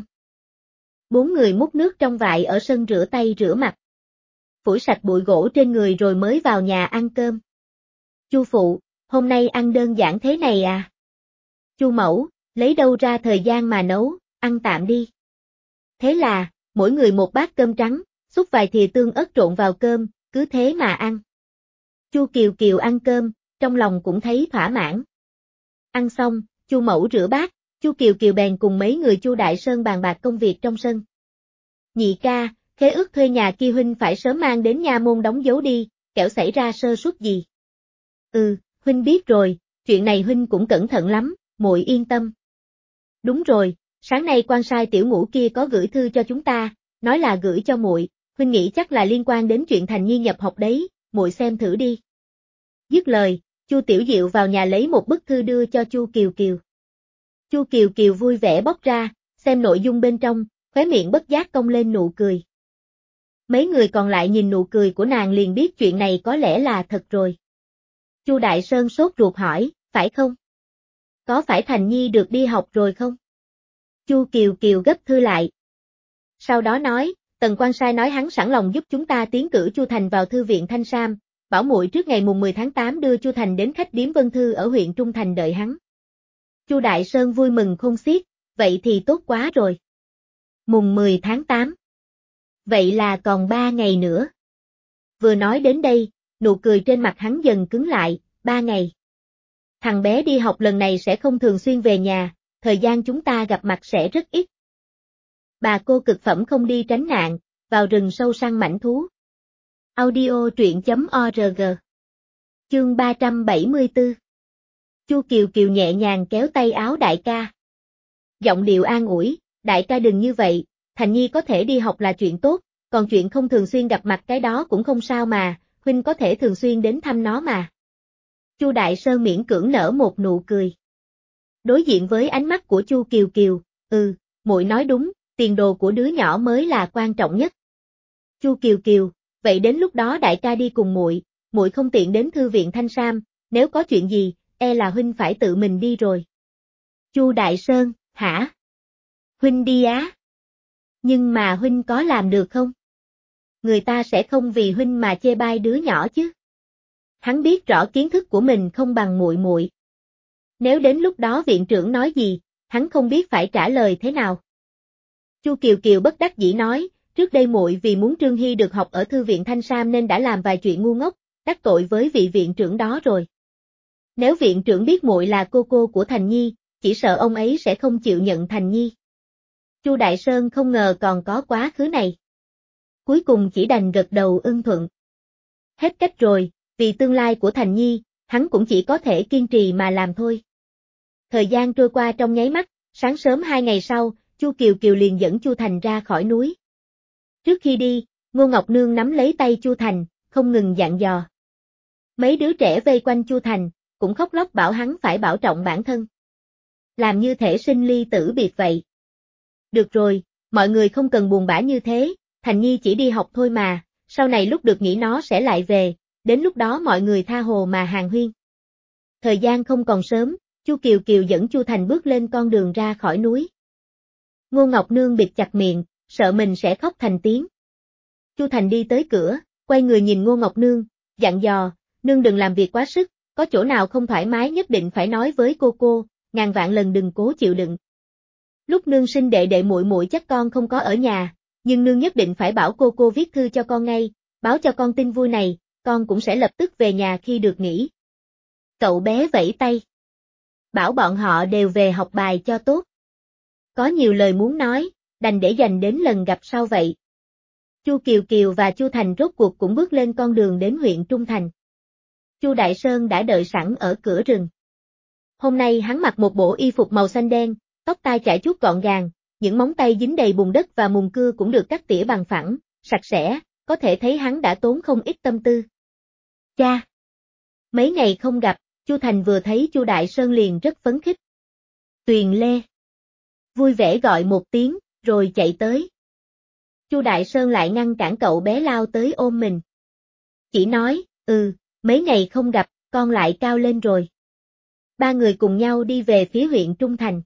A: Bốn người múc nước trong vại ở sân rửa tay rửa mặt. Phủi sạch bụi gỗ trên người rồi mới vào nhà ăn cơm. Chu phụ, hôm nay ăn đơn giản thế này à? Chu Mẫu, lấy đâu ra thời gian mà nấu, ăn tạm đi. Thế là, mỗi người một bát cơm trắng, xúc vài thìa tương ớt trộn vào cơm, cứ thế mà ăn. Chu Kiều Kiều ăn cơm, trong lòng cũng thấy thỏa mãn. Ăn xong, Chu Mẫu rửa bát, Chu Kiều Kiều bèn cùng mấy người Chu Đại Sơn bàn bạc công việc trong sân. Nhị ca, khế ước thuê nhà kia huynh phải sớm mang đến nha môn đóng dấu đi, kẻo xảy ra sơ suất gì. Ừ, huynh biết rồi, chuyện này huynh cũng cẩn thận lắm, muội yên tâm. Đúng rồi, sáng nay quan sai tiểu ngũ kia có gửi thư cho chúng ta, nói là gửi cho muội, huynh nghĩ chắc là liên quan đến chuyện Thành Nhi nhập học đấy, muội xem thử đi. Dứt lời, Chu Tiểu Diệu vào nhà lấy một bức thư đưa cho Chu Kiều Kiều. Chu Kiều Kiều vui vẻ bóc ra, xem nội dung bên trong, khóe miệng bất giác cong lên nụ cười. Mấy người còn lại nhìn nụ cười của nàng liền biết chuyện này có lẽ là thật rồi. Chu Đại Sơn sốt ruột hỏi, phải không? Có phải Thành Nhi được đi học rồi không? Chu Kiều Kiều gấp thư lại. Sau đó nói, Tần quan sai nói hắn sẵn lòng giúp chúng ta tiến cử Chu Thành vào thư viện Thanh Sam, bảo muội trước ngày mùng mười tháng tám đưa Chu Thành đến khách điếm Vân Thư ở huyện Trung Thành đợi hắn. Chu Đại Sơn vui mừng khôn xiết, vậy thì tốt quá rồi. Mùng mười tháng tám. Vậy là còn ba ngày nữa. Vừa nói đến đây, nụ cười trên mặt hắn dần cứng lại, ba ngày. Thằng bé đi học lần này sẽ không thường xuyên về nhà, thời gian chúng ta gặp mặt sẽ rất ít. Bà cô cực phẩm không đi tránh nạn, vào rừng sâu săn mãnh thú. Audio truyện chấm org. Chương ba trăm bảy mươi tư. Chu Kiều Kiều nhẹ nhàng kéo tay áo đại ca. Giọng điệu an ủi, đại ca đừng như vậy, Thành Nhi có thể đi học là chuyện tốt, còn chuyện không thường xuyên gặp mặt cái đó cũng không sao mà, huynh có thể thường xuyên đến thăm nó mà. Chu Đại Sơn miễn cưỡng nở một nụ cười. Đối diện với ánh mắt của Chu Kiều Kiều, ừ, muội nói đúng, tiền đồ của đứa nhỏ mới là quan trọng nhất. Chu Kiều Kiều, vậy đến lúc đó đại ca đi cùng muội, muội không tiện đến thư viện Thanh Sam, nếu có chuyện gì, e là huynh phải tự mình đi rồi. Chu Đại Sơn, hả? Huynh đi á. Nhưng mà Huynh có làm được không? Người ta sẽ không vì Huynh mà chê bai đứa nhỏ chứ. Hắn biết rõ kiến thức của mình không bằng muội muội. Nếu đến lúc đó viện trưởng nói gì, hắn không biết phải trả lời thế nào. Chu Kiều Kiều bất đắc dĩ nói, trước đây muội vì muốn Trương Hy được học ở thư viện Thanh Sam nên đã làm vài chuyện ngu ngốc, đắc tội với vị viện trưởng đó rồi. Nếu viện trưởng biết muội là cô cô của Thành Nhi, chỉ sợ ông ấy sẽ không chịu nhận Thành Nhi. Chu Đại Sơn không ngờ còn có quá khứ này. Cuối cùng chỉ đành gật đầu ưng thuận. Hết cách rồi, vì tương lai của Thành Nhi, hắn cũng chỉ có thể kiên trì mà làm thôi. Thời gian trôi qua trong nháy mắt, sáng sớm hai ngày sau, Chu Kiều Kiều liền dẫn Chu Thành ra khỏi núi. Trước khi đi, Ngô Ngọc Nương nắm lấy tay Chu Thành, không ngừng dặn dò. Mấy đứa trẻ vây quanh Chu Thành, cũng khóc lóc bảo hắn phải bảo trọng bản thân. Làm như thể sinh ly tử biệt vậy. Được rồi, mọi người không cần buồn bã như thế, Thành Nhi chỉ đi học thôi mà, sau này lúc được nghỉ nó sẽ lại về, đến lúc đó mọi người tha hồ mà hàn huyên. Thời gian không còn sớm, Chu Kiều Kiều dẫn Chu Thành bước lên con đường ra khỏi núi. Ngô Ngọc Nương bịt chặt miệng, sợ mình sẽ khóc thành tiếng. Chu Thành đi tới cửa, quay người nhìn Ngô Ngọc Nương, dặn dò, nương đừng làm việc quá sức, có chỗ nào không thoải mái nhất định phải nói với cô cô, ngàn vạn lần đừng cố chịu đựng. Lúc nương sinh đệ đệ muội muội chắc con không có ở nhà, nhưng nương nhất định phải bảo cô cô viết thư cho con ngay, báo cho con tin vui này, con cũng sẽ lập tức về nhà khi được nghỉ. Cậu bé vẫy tay. Bảo bọn họ đều về học bài cho tốt. Có nhiều lời muốn nói, đành để dành đến lần gặp sau vậy. Chu Kiều Kiều và Chu Thành rốt cuộc cũng bước lên con đường đến huyện Trung Thành. Chu Đại Sơn đã đợi sẵn ở cửa rừng. Hôm nay hắn mặc một bộ y phục màu xanh đen, tóc tai chải chuốt gọn gàng, những móng tay dính đầy bùn đất và mùn cưa cũng được cắt tỉa bằng phẳng, sạch sẽ, có thể thấy hắn đã tốn không ít tâm tư. Cha! Mấy ngày không gặp, Chu Thành vừa thấy Chu Đại Sơn liền rất phấn khích. Tuyền Lê! Vui vẻ gọi một tiếng, rồi chạy tới. Chu Đại Sơn lại ngăn cản cậu bé lao tới ôm mình. Chỉ nói, ừ, mấy ngày không gặp, con lại cao lên rồi. Ba người cùng nhau đi về phía huyện Trung Thành.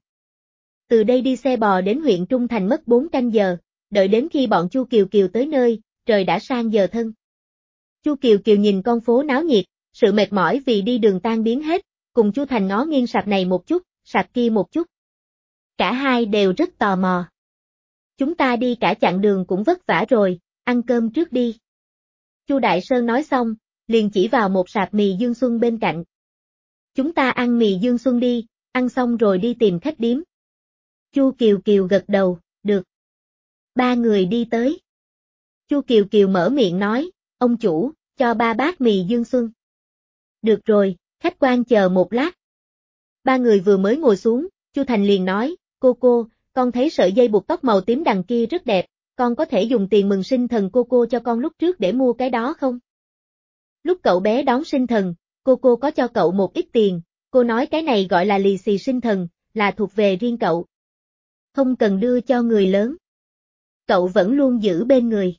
A: Từ đây đi xe bò đến huyện Trung Thành mất bốn canh giờ, đợi đến khi bọn Chu Kiều Kiều tới nơi, trời đã sang giờ thân. Chu Kiều Kiều nhìn con phố náo nhiệt, sự mệt mỏi vì đi đường tan biến hết, cùng Chu Thành ngó nghiêng sạp này một chút, sạp kia một chút. Cả hai đều rất tò mò. Chúng ta đi cả chặng đường cũng vất vả rồi, ăn cơm trước đi. Chu Đại Sơn nói xong, liền chỉ vào một sạp mì Dương Xuân bên cạnh. Chúng ta ăn mì Dương Xuân đi, ăn xong rồi đi tìm khách điếm. Chu Kiều Kiều gật đầu, được. Ba người đi tới. Chu Kiều Kiều mở miệng nói, ông chủ, cho ba bát mì Dương Xuân. Được rồi, khách quan chờ một lát. Ba người vừa mới ngồi xuống, Chu Thành liền nói, cô cô, con thấy sợi dây buộc tóc màu tím đằng kia rất đẹp, con có thể dùng tiền mừng sinh thần cô cô cho con lúc trước để mua cái đó không? Lúc cậu bé đón sinh thần, cô cô có cho cậu một ít tiền, cô nói cái này gọi là lì xì sinh thần, là thuộc về riêng cậu. Không cần đưa cho người lớn. Cậu vẫn luôn giữ bên người.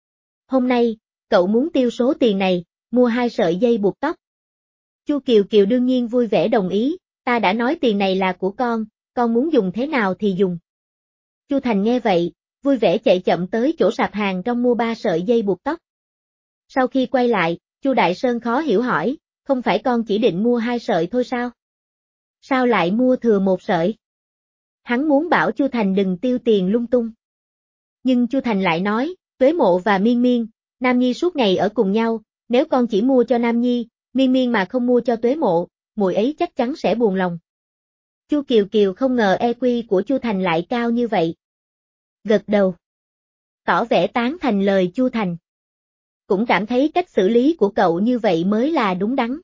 A: Hôm nay, cậu muốn tiêu số tiền này, mua hai sợi dây buộc tóc. Chu Kiều Kiều đương nhiên vui vẻ đồng ý, ta đã nói tiền này là của con, con muốn dùng thế nào thì dùng. Chu Thành nghe vậy, vui vẻ chạy chậm tới chỗ sạp hàng trong mua ba sợi dây buộc tóc. Sau khi quay lại, Chu Đại Sơn khó hiểu hỏi, không phải con chỉ định mua hai sợi thôi sao? Sao lại mua thừa một sợi? Hắn muốn bảo Chu Thành đừng tiêu tiền lung tung. Nhưng Chu Thành lại nói, Tuế Mộ và Miên Miên, Nam Nhi suốt ngày ở cùng nhau, nếu con chỉ mua cho Nam Nhi, Miên Miên mà không mua cho Tuế Mộ, muội ấy chắc chắn sẽ buồn lòng. Chu Kiều Kiều không ngờ e quy của Chu Thành lại cao như vậy. Gật đầu. Tỏ vẻ tán thành lời Chu Thành. Cũng cảm thấy cách xử lý của cậu như vậy mới là đúng đắn.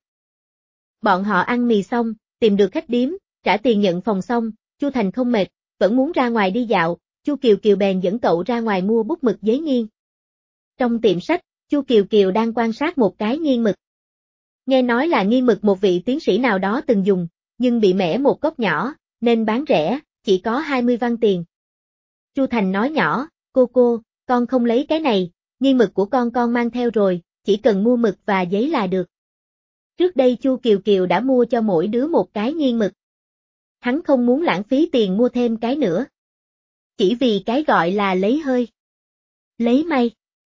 A: Bọn họ ăn mì xong, tìm được khách điếm, trả tiền nhận phòng xong, Chu Thành không mệt, vẫn muốn ra ngoài đi dạo, Chu Kiều Kiều bèn dẫn cậu ra ngoài mua bút mực giấy nghiên. Trong tiệm sách, Chu Kiều Kiều đang quan sát một cái nghiên mực. Nghe nói là nghiên mực một vị tiến sĩ nào đó từng dùng, nhưng bị mẻ một góc nhỏ, nên bán rẻ, chỉ có hai mươi văn tiền. Chu Thành nói nhỏ, cô cô, con không lấy cái này, nghiên mực của con con mang theo rồi, chỉ cần mua mực và giấy là được. Trước đây Chu Kiều Kiều đã mua cho mỗi đứa một cái nghiên mực. Hắn không muốn lãng phí tiền mua thêm cái nữa. Chỉ vì cái gọi là lấy hơi. Lấy may.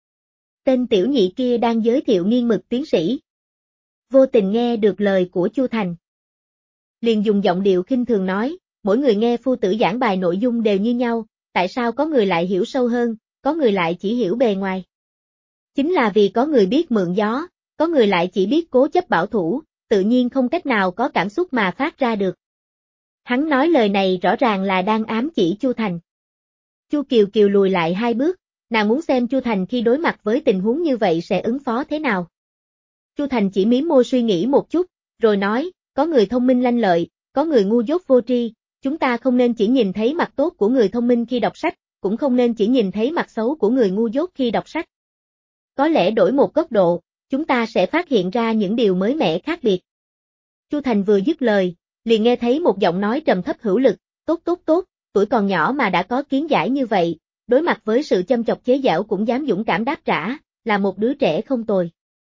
A: Tên tiểu nhị kia đang giới thiệu nghiên mực tiến sĩ. Vô tình nghe được lời của Chu Thành. Liền dùng giọng điệu khinh thường nói, mỗi người nghe phu tử giảng bài nội dung đều như nhau, tại sao có người lại hiểu sâu hơn, có người lại chỉ hiểu bề ngoài. Chính là vì có người biết mượn gió, có người lại chỉ biết cố chấp bảo thủ, tự nhiên không cách nào có cảm xúc mà phát ra được. Hắn nói lời này rõ ràng là đang ám chỉ Chu Thành. Chu Kiều Kiều lùi lại hai bước, nàng muốn xem Chu Thành khi đối mặt với tình huống như vậy sẽ ứng phó thế nào. Chu Thành chỉ mím môi suy nghĩ một chút, rồi nói, có người thông minh lanh lợi, có người ngu dốt vô tri, chúng ta không nên chỉ nhìn thấy mặt tốt của người thông minh khi đọc sách, cũng không nên chỉ nhìn thấy mặt xấu của người ngu dốt khi đọc sách. Có lẽ đổi một góc độ, chúng ta sẽ phát hiện ra những điều mới mẻ khác biệt. Chu Thành vừa dứt lời, liền nghe thấy một giọng nói trầm thấp hữu lực, tốt tốt tốt, tuổi còn nhỏ mà đã có kiến giải như vậy, đối mặt với sự châm chọc chế giễu cũng dám dũng cảm đáp trả, là một đứa trẻ không tồi.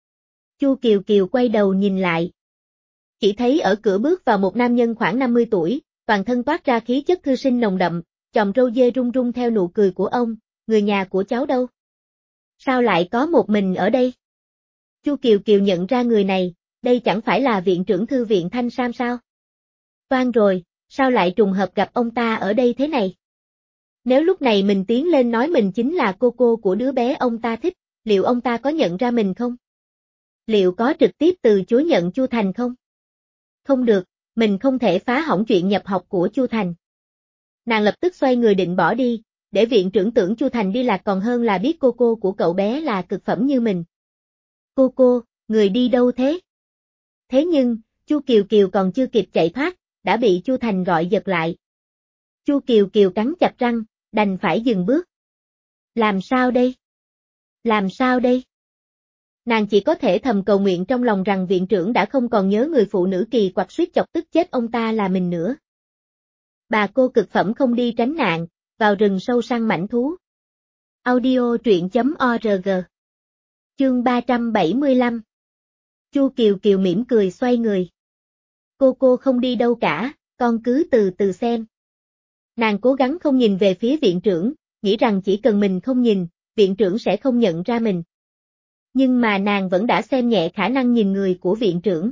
A: Chu Kiều Kiều quay đầu nhìn lại. Chỉ thấy ở cửa bước vào một nam nhân khoảng năm mươi tuổi, toàn thân toát ra khí chất thư sinh nồng đậm, chòm râu dê rung rung theo nụ cười của ông, người nhà của cháu đâu? Sao lại có một mình ở đây? Chu Kiều Kiều nhận ra người này, đây chẳng phải là viện trưởng thư viện Thanh Sam sao? Toan rồi, sao lại trùng hợp gặp ông ta ở đây thế này? Nếu lúc này mình tiến lên nói mình chính là cô cô của đứa bé ông ta thích, liệu ông ta có nhận ra mình không? Liệu có trực tiếp từ chối nhận Chu Thành không? Không được, mình không thể phá hỏng chuyện nhập học của Chu Thành. Nàng lập tức xoay người định bỏ đi, để viện trưởng tưởng Chu Thành đi lạc còn hơn là biết cô cô của cậu bé là cực phẩm như mình. Cô cô, người đi đâu thế? Thế nhưng, Chu Kiều Kiều còn chưa kịp chạy thoát, đã bị Chu Thành gọi giật lại. Chu Kiều Kiều cắn chặt răng, đành phải dừng bước. Làm sao đây? Làm sao đây? Nàng chỉ có thể thầm cầu nguyện trong lòng rằng viện trưởng đã không còn nhớ người phụ nữ kỳ quặc suýt chọc tức chết ông ta là mình nữa. Bà cô cực phẩm không đi tránh nạn, vào rừng sâu săn mãnh thú. Audio truyện chấm org. Chương ba trăm bảy mươi lăm. Chu Kiều Kiều mỉm cười xoay người. Cô cô không đi đâu cả, con cứ từ từ xem. Nàng cố gắng không nhìn về phía viện trưởng, nghĩ rằng chỉ cần mình không nhìn, viện trưởng sẽ không nhận ra mình. Nhưng mà nàng vẫn đã xem nhẹ khả năng nhìn người của viện trưởng.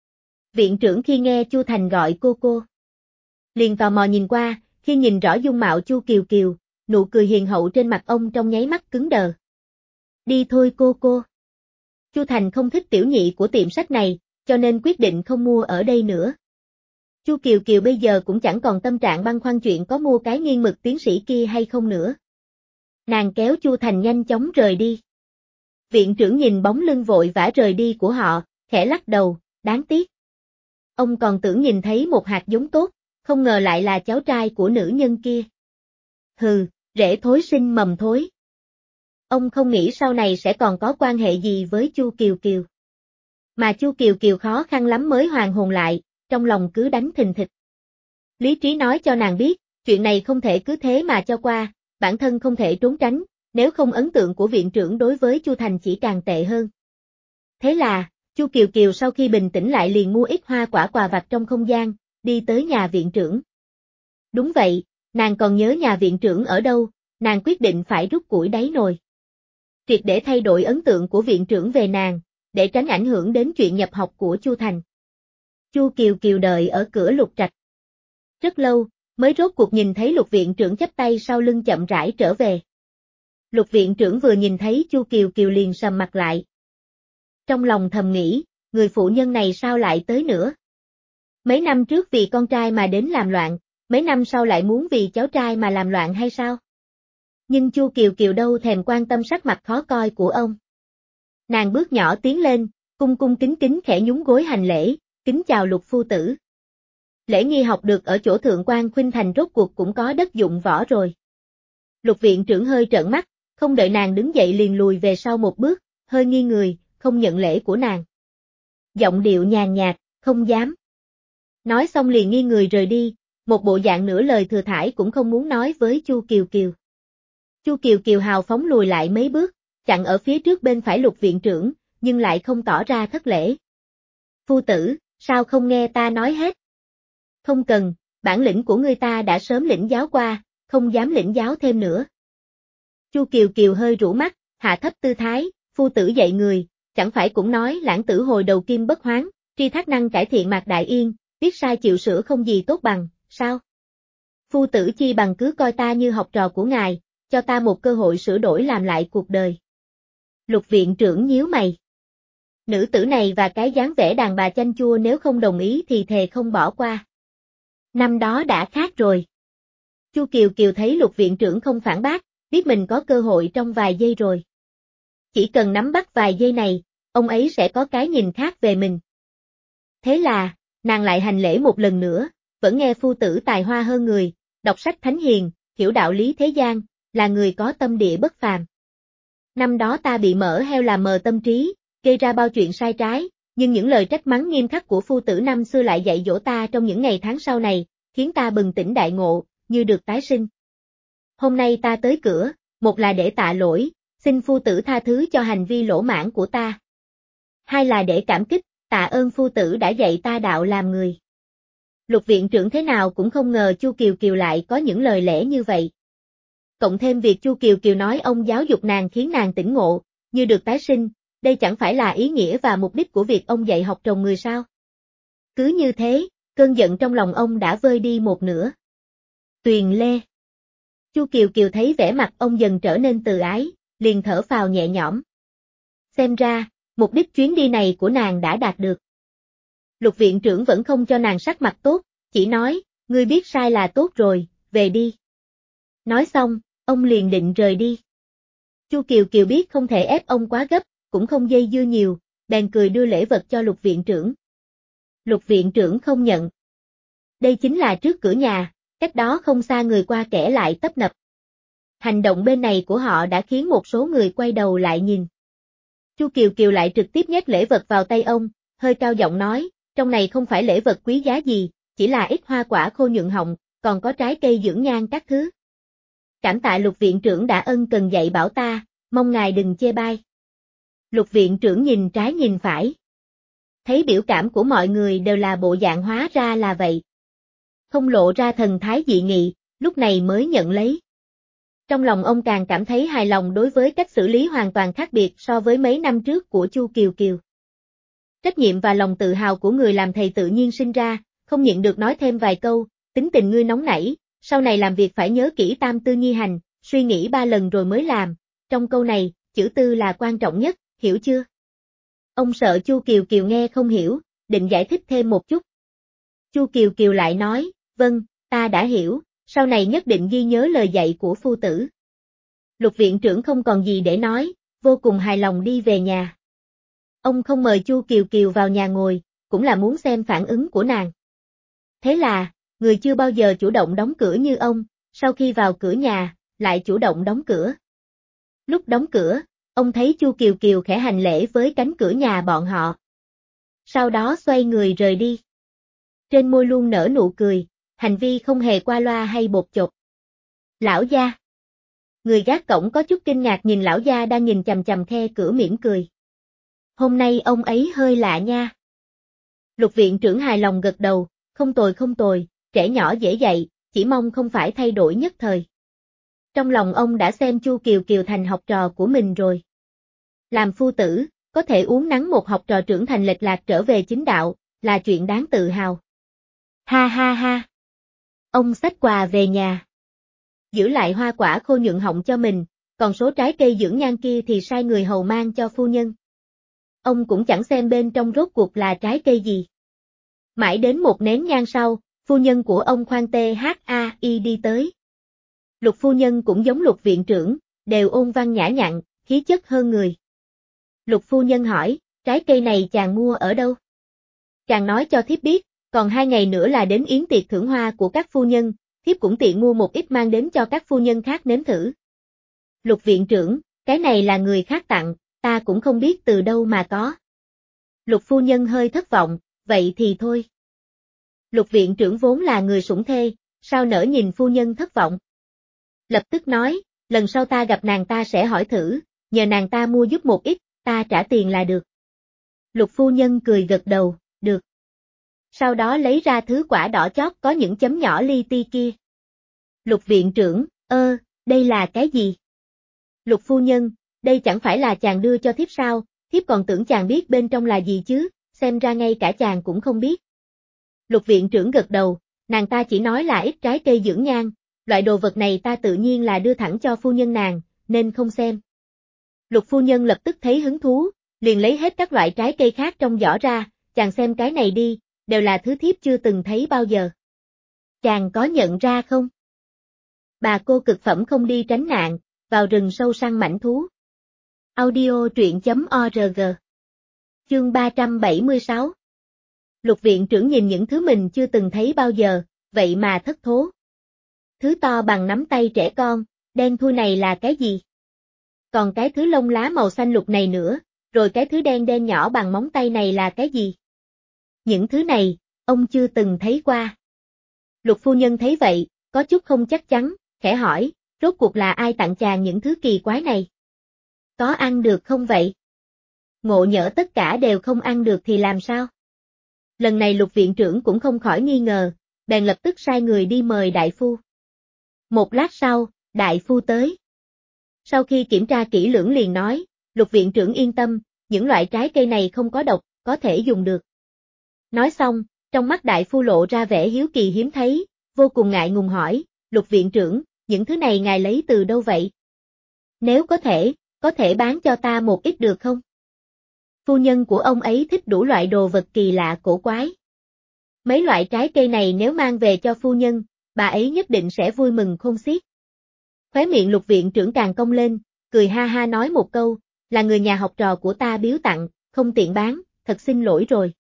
A: Viện trưởng khi nghe Chu Thành gọi cô cô, liền tò mò nhìn qua, khi nhìn rõ dung mạo Chu Kiều Kiều, nụ cười hiền hậu trên mặt ông trong nháy mắt cứng đờ. Đi thôi cô cô. Chu Thành không thích tiểu nhị của tiệm sách này, cho nên quyết định không mua ở đây nữa. Chu Kiều Kiều bây giờ cũng chẳng còn tâm trạng băn khoăn chuyện có mua cái nghiên mực tiến sĩ kia hay không nữa. Nàng kéo Chu Thành nhanh chóng rời đi. Viện trưởng nhìn bóng lưng vội vã rời đi của họ, khẽ lắc đầu, đáng tiếc. Ông còn tưởng nhìn thấy một hạt giống tốt, không ngờ lại là cháu trai của nữ nhân kia. Hừ, rễ thối sinh mầm thối. Ông không nghĩ sau này sẽ còn có quan hệ gì với Chu Kiều Kiều. Mà Chu Kiều Kiều khó khăn lắm mới hoàn hồn lại, trong lòng cứ đánh thình thịch. Lý trí nói cho nàng biết, chuyện này không thể cứ thế mà cho qua, bản thân không thể trốn tránh, nếu không ấn tượng của viện trưởng đối với Chu Thành chỉ càng tệ hơn. Thế là, Chu Kiều Kiều sau khi bình tĩnh lại liền mua ít hoa quả quà vặt trong không gian, đi tới nhà viện trưởng. Đúng vậy, nàng còn nhớ nhà viện trưởng ở đâu, nàng quyết định phải rút củi đáy nồi. Triệt để thay đổi ấn tượng của viện trưởng về nàng, để tránh ảnh hưởng đến chuyện nhập học của Chu Thành. Chu Kiều Kiều đợi ở cửa Lục Trạch. Rất lâu, mới rốt cuộc nhìn thấy Lục viện trưởng chắp tay sau lưng chậm rãi trở về. Lục viện trưởng vừa nhìn thấy Chu Kiều Kiều liền sầm mặt lại. Trong lòng thầm nghĩ, người phụ nhân này sao lại tới nữa? Mấy năm trước vì con trai mà đến làm loạn, mấy năm sau lại muốn vì cháu trai mà làm loạn hay sao? Nhưng Chu Kiều Kiều đâu thèm quan tâm sắc mặt khó coi của ông. Nàng bước nhỏ tiến lên, cung cung kính kính khẽ nhún gối hành lễ, kính chào Lục phu tử. Lễ nghi học được ở chỗ Thượng Quan Khuynh Thành rốt cuộc cũng có đất dụng võ rồi. Lục viện trưởng hơi trợn mắt, không đợi nàng đứng dậy liền lùi về sau một bước, hơi nghiêng người, không nhận lễ của nàng. Giọng điệu nhàn nhạt, không dám. Nói xong liền nghiêng người rời đi, một bộ dạng nửa lời thừa thãi cũng không muốn nói với Chu Kiều Kiều. Chu Kiều Kiều hào phóng lùi lại mấy bước, chặn ở phía trước bên phải Lục viện trưởng, nhưng lại không tỏ ra thất lễ. Phu tử, sao không nghe ta nói hết? Không cần, bản lĩnh của ngươi ta đã sớm lĩnh giáo qua, không dám lĩnh giáo thêm nữa. Chu Kiều Kiều hơi rũ mắt, hạ thấp tư thái, phu tử dạy người, chẳng phải cũng nói lãng tử hồi đầu kim bất hoán, tri thác năng cải thiện mạc đại yên, biết sai chịu sửa không gì tốt bằng, sao? Phu tử chi bằng cứ coi ta như học trò của ngài, cho ta một cơ hội sửa đổi làm lại cuộc đời. Lục viện trưởng nhíu mày. Nữ tử này và cái dáng vẻ đàn bà chanh chua nếu không đồng ý thì thề không bỏ qua. Năm đó đã khác rồi. Chu Kiều Kiều thấy Lục viện trưởng không phản bác, biết mình có cơ hội trong vài giây rồi. Chỉ cần nắm bắt vài giây này, ông ấy sẽ có cái nhìn khác về mình. Thế là, nàng lại hành lễ một lần nữa, vẫn nghe phu tử tài hoa hơn người, đọc sách thánh hiền, hiểu đạo lý thế gian, là người có tâm địa bất phàm. Năm đó ta bị mỡ heo làm mờ tâm trí, gây ra bao chuyện sai trái, nhưng những lời trách mắng nghiêm khắc của phu tử năm xưa lại dạy dỗ ta trong những ngày tháng sau này, khiến ta bừng tỉnh đại ngộ, như được tái sinh. Hôm nay ta tới cửa, một là để tạ lỗi, xin phu tử tha thứ cho hành vi lỗ mãng của ta. Hai là để cảm kích, tạ ơn phu tử đã dạy ta đạo làm người. Lục viện trưởng thế nào cũng không ngờ Chu Kiều Kiều lại có những lời lẽ như vậy. Cộng thêm việc Chu Kiều Kiều nói ông giáo dục nàng khiến nàng tỉnh ngộ, như được tái sinh, đây chẳng phải là ý nghĩa và mục đích của việc ông dạy học trồng người sao? Cứ như thế, cơn giận trong lòng ông đã vơi đi một nửa. Tuyền Lê. Chu Kiều Kiều thấy vẻ mặt ông dần trở nên từ ái, liền thở phào nhẹ nhõm. Xem ra, mục đích chuyến đi này của nàng đã đạt được. Lục viện trưởng vẫn không cho nàng sắc mặt tốt, chỉ nói, ngươi biết sai là tốt rồi, về đi. Nói xong, ông liền định rời đi. Chu Kiều Kiều biết không thể ép ông quá gấp, cũng không dây dưa nhiều, bèn cười đưa lễ vật cho lục viện trưởng. Lục viện trưởng không nhận. Đây chính là trước cửa nhà, cách đó không xa người qua kẻ lại tấp nập. Hành động bên này của họ đã khiến một số người quay đầu lại nhìn. Chu Kiều Kiều lại trực tiếp nhét lễ vật vào tay ông, hơi cao giọng nói, trong này không phải lễ vật quý giá gì, chỉ là ít hoa quả khô nhuận họng, còn có trái cây dưỡng nhan các thứ. Cảm tạ lục viện trưởng đã ân cần dạy bảo ta, mong ngài đừng chê bai. Lục viện trưởng nhìn trái nhìn phải. Thấy biểu cảm của mọi người đều là bộ dạng hóa ra là vậy. Không lộ ra thần thái dị nghị, lúc này mới nhận lấy. Trong lòng ông càng cảm thấy hài lòng đối với cách xử lý hoàn toàn khác biệt so với mấy năm trước của Chu Kiều Kiều. Trách nhiệm và lòng tự hào của người làm thầy tự nhiên sinh ra, không nhịn được nói thêm vài câu, tính tình ngươi nóng nảy, sau này làm việc phải nhớ kỹ tam tư nhi hành, suy nghĩ ba lần rồi mới làm, trong câu này, chữ tư là quan trọng nhất, hiểu chưa? Ông sợ Chu Kiều Kiều nghe không hiểu, định giải thích thêm một chút. Chu Kiều Kiều lại nói, vâng, ta đã hiểu, sau này nhất định ghi nhớ lời dạy của phu tử. Lục viện trưởng không còn gì để nói, vô cùng hài lòng đi về nhà. Ông không mời Chu Kiều Kiều vào nhà ngồi, cũng là muốn xem phản ứng của nàng. Thế là, người chưa bao giờ chủ động đóng cửa như ông, sau khi vào cửa nhà, lại chủ động đóng cửa. Lúc đóng cửa, ông thấy Chu Kiều Kiều khẽ hành lễ với cánh cửa nhà bọn họ. Sau đó xoay người rời đi. Trên môi luôn nở nụ cười, hành vi không hề qua loa hay bột chột. Lão gia. Người gác cổng có chút kinh ngạc nhìn lão gia đang nhìn chằm chằm khe cửa mỉm cười. Hôm nay ông ấy hơi lạ nha. Lục viện trưởng hài lòng gật đầu, không tồi không tồi, trẻ nhỏ dễ dạy, chỉ mong không phải thay đổi nhất thời. Trong lòng ông đã xem Chu Kiều Kiều thành học trò của mình rồi. Làm phu tử, có thể uốn nắn một học trò trưởng thành lệch lạc trở về chính đạo, là chuyện đáng tự hào. Ha ha ha. Ông xách quà về nhà. Giữ lại hoa quả khô nhuận họng cho mình, còn số trái cây dưỡng nhan kia thì sai người hầu mang cho phu nhân. Ông cũng chẳng xem bên trong rốt cuộc là trái cây gì. Mãi đến một nén nhang sau, phu nhân của ông khoan tê hát a i đi tới. Lục phu nhân cũng giống Lục viện trưởng, đều ôn văn nhã nhặn, khí chất hơn người. Lục phu nhân hỏi, trái cây này chàng mua ở đâu? Chàng nói cho thiếp biết, còn hai ngày nữa là đến yến tiệc thưởng hoa của các phu nhân, thiếp cũng tiện mua một ít mang đến cho các phu nhân khác nếm thử. Lục viện trưởng, cái này là người khác tặng, ta cũng không biết từ đâu mà có. Lục phu nhân hơi thất vọng, vậy thì thôi. Lục viện trưởng vốn là người sủng thê, sao nỡ nhìn phu nhân thất vọng. Lập tức nói, lần sau ta gặp nàng ta sẽ hỏi thử, nhờ nàng ta mua giúp một ít, ta trả tiền là được. Lục phu nhân cười gật đầu, được. Sau đó lấy ra thứ quả đỏ chót có những chấm nhỏ li ti kia. Lục viện trưởng, ơ, đây là cái gì? Lục phu nhân, đây chẳng phải là chàng đưa cho thiếp sao, thiếp còn tưởng chàng biết bên trong là gì chứ, xem ra ngay cả chàng cũng không biết. Lục viện trưởng gật đầu, nàng ta chỉ nói là ít trái cây dưỡng nhan, loại đồ vật này ta tự nhiên là đưa thẳng cho phu nhân nàng, nên không xem. Lục phu nhân lập tức thấy hứng thú, liền lấy hết các loại trái cây khác trong giỏ ra, chàng xem cái này đi, đều là thứ thiếp chưa từng thấy bao giờ. Chàng có nhận ra không? Bà cô cực phẩm không đi tránh nạn, vào rừng sâu săn mãnh thú. Audio truyện chấm org. Chương ba trăm bảy mươi sáu. Lục viện trưởng nhìn những thứ mình chưa từng thấy bao giờ, vậy mà thất thố. Thứ to bằng nắm tay trẻ con, đen thui này là cái gì? Còn cái thứ lông lá màu xanh lục này nữa, rồi cái thứ đen đen nhỏ bằng móng tay này là cái gì? Những thứ này, ông chưa từng thấy qua. Lục phu nhân thấy vậy, có chút không chắc chắn, khẽ hỏi, rốt cuộc là ai tặng chàng những thứ kỳ quái này? Có ăn được không vậy? Ngộ nhỡ tất cả đều không ăn được thì làm sao? Lần này lục viện trưởng cũng không khỏi nghi ngờ, bèn lập tức sai người đi mời đại phu. Một lát sau, đại phu tới. Sau khi kiểm tra kỹ lưỡng liền nói, lục viện trưởng yên tâm, những loại trái cây này không có độc, có thể dùng được. Nói xong, trong mắt đại phu lộ ra vẻ hiếu kỳ hiếm thấy, vô cùng ngại ngùng hỏi, lục viện trưởng, những thứ này ngài lấy từ đâu vậy? Nếu có thể, có thể bán cho ta một ít được không? Phu nhân của ông ấy thích đủ loại đồ vật kỳ lạ cổ quái. Mấy loại trái cây này nếu mang về cho phu nhân, bà ấy nhất định sẽ vui mừng khôn xiết. Khóe miệng lục viện trưởng càng cong lên, cười ha ha nói một câu, là người nhà học trò của ta biếu tặng, không tiện bán, thật xin lỗi rồi.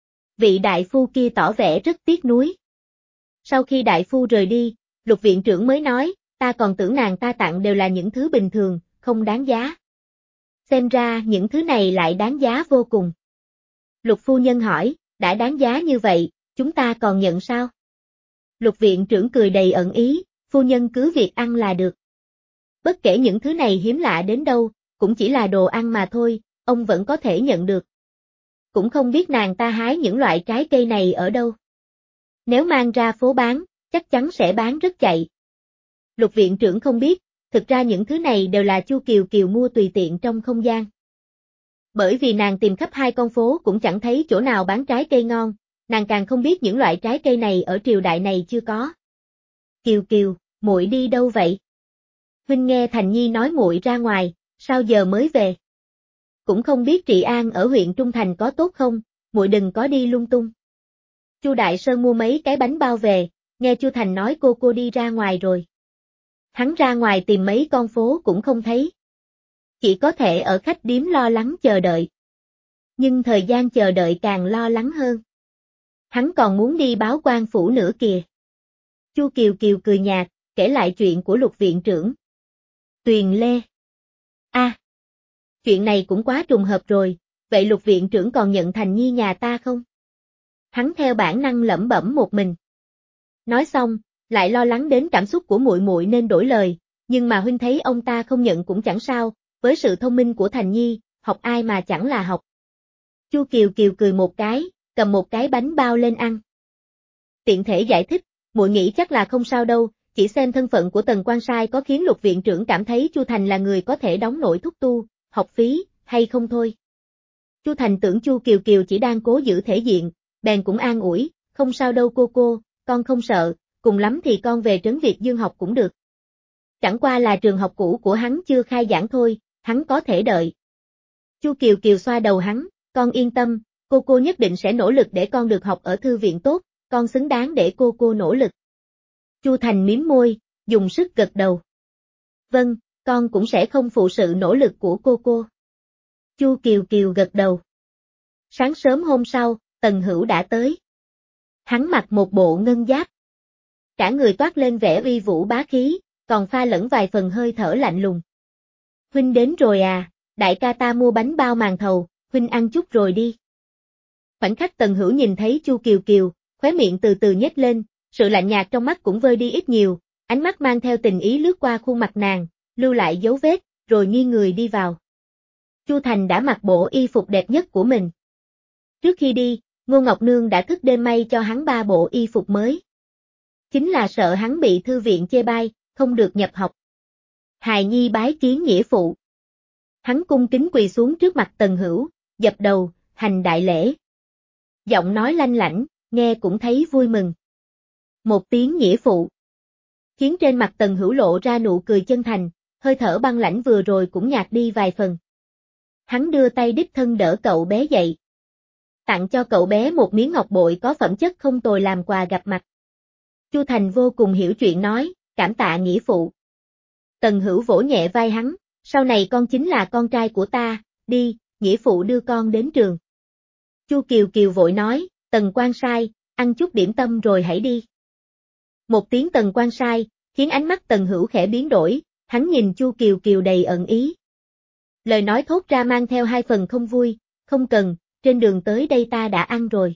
A: Vị đại phu kia tỏ vẻ rất tiếc nuối. Sau khi đại phu rời đi, lục viện trưởng mới nói, ta còn tưởng nàng ta tặng đều là những thứ bình thường, không đáng giá. Xem ra những thứ này lại đáng giá vô cùng. Lục phu nhân hỏi, đã đáng giá như vậy, chúng ta còn nhận sao? Lục viện trưởng cười đầy ẩn ý, phu nhân cứ việc ăn là được. Bất kể những thứ này hiếm lạ đến đâu, cũng chỉ là đồ ăn mà thôi, ông vẫn có thể nhận được. Cũng không biết nàng ta hái những loại trái cây này ở đâu. Nếu mang ra phố bán, chắc chắn sẽ bán rất chạy. Lục viện trưởng không biết, thực ra những thứ này đều là Chu Kiều Kiều mua tùy tiện trong không gian. Bởi vì nàng tìm khắp hai con phố cũng chẳng thấy chỗ nào bán trái cây ngon, nàng càng không biết những loại trái cây này ở triều đại này chưa có. Kiều Kiều, muội đi đâu vậy? Huynh nghe Thành Nhi nói muội ra ngoài, sao giờ mới về? Cũng không biết trị an ở huyện Trung Thành có tốt không, muội đừng có đi lung tung. Chu Đại Sơn mua mấy cái bánh bao về, nghe Chu Thành nói cô cô đi ra ngoài rồi. Hắn ra ngoài tìm mấy con phố cũng không thấy. Chỉ có thể ở khách điếm lo lắng chờ đợi. Nhưng thời gian chờ đợi càng lo lắng hơn. Hắn còn muốn đi báo quan phủ nữa kìa. Chu Kiều Kiều cười nhạt, kể lại chuyện của lục viện trưởng. Tuyền Lê. A, à, chuyện này cũng quá trùng hợp rồi, vậy lục viện trưởng còn nhận Thành Nhi nhà ta không? Hắn theo bản năng lẩm bẩm một mình. Nói xong, lại lo lắng đến cảm xúc của muội muội nên đổi lời, nhưng mà huynh thấy ông ta không nhận cũng chẳng sao, với sự thông minh của Thành Nhi, học ai mà chẳng là học. Chu Kiều Kiều cười một cái, cầm một cái bánh bao lên ăn. Tiện thể giải thích, muội nghĩ chắc là không sao đâu, chỉ xem thân phận của Tần Quan Sai có khiến lục viện trưởng cảm thấy Chu Thành là người có thể đóng nổi thúc tu, học phí, hay không thôi. Chu Thành tưởng Chu Kiều Kiều chỉ đang cố giữ thể diện, bèn cũng an ủi, không sao đâu cô cô, con không sợ, cùng lắm thì con về Trấn Việt Dương học cũng được. Chẳng qua là trường học cũ của hắn chưa khai giảng thôi, hắn có thể đợi. Chu Kiều Kiều xoa đầu hắn, con yên tâm, cô cô nhất định sẽ nỗ lực để con được học ở thư viện tốt, con xứng đáng để cô cô nỗ lực. Chu Thành mím môi, dùng sức gật đầu. Vâng, con cũng sẽ không phụ sự nỗ lực của cô cô. Chu Kiều Kiều gật đầu. Sáng sớm hôm sau, Tần Hữu đã tới. Hắn mặc một bộ ngân giáp. Cả người toát lên vẻ uy vũ bá khí, còn pha lẫn vài phần hơi thở lạnh lùng. Huynh đến rồi à, đại ca ta mua bánh bao màn thầu, huynh ăn chút rồi đi. Khoảnh khắc Tần Hữu nhìn thấy Chu Kiều Kiều, khóe miệng từ từ nhếch lên, sự lạnh nhạt trong mắt cũng vơi đi ít nhiều, ánh mắt mang theo tình ý lướt qua khuôn mặt nàng, lưu lại dấu vết, rồi nghiêng người đi vào. Chu Thành đã mặc bộ y phục đẹp nhất của mình. Trước khi đi, Ngô Ngọc Nương đã thức đêm may cho hắn ba bộ y phục mới. Chính là sợ hắn bị thư viện chê bai, không được nhập học. Hài nhi bái kiến nghĩa phụ. Hắn cung kính quỳ xuống trước mặt Tần Hữu, dập đầu, hành đại lễ. Giọng nói lanh lảnh, nghe cũng thấy vui mừng. Một tiếng nghĩa phụ, khiến trên mặt Tần Hữu lộ ra nụ cười chân thành, hơi thở băng lãnh vừa rồi cũng nhạt đi vài phần. Hắn đưa tay đích thân đỡ cậu bé dậy. Tặng cho cậu bé một miếng ngọc bội có phẩm chất không tồi làm quà gặp mặt. Chu Thành vô cùng hiểu chuyện nói, cảm tạ nghĩa phụ. Tần Hữu vỗ nhẹ vai hắn, sau này con chính là con trai của ta, đi, nghĩa phụ đưa con đến trường. Chu Kiều Kiều vội nói, Tần Quan Sai, ăn chút điểm tâm rồi hãy đi. Một tiếng Tần Quan Sai, khiến ánh mắt Tần Hữu khẽ biến đổi, hắn nhìn Chu Kiều Kiều đầy ẩn ý. Lời nói thốt ra mang theo hai phần không vui, không cần, trên đường tới đây ta đã ăn rồi.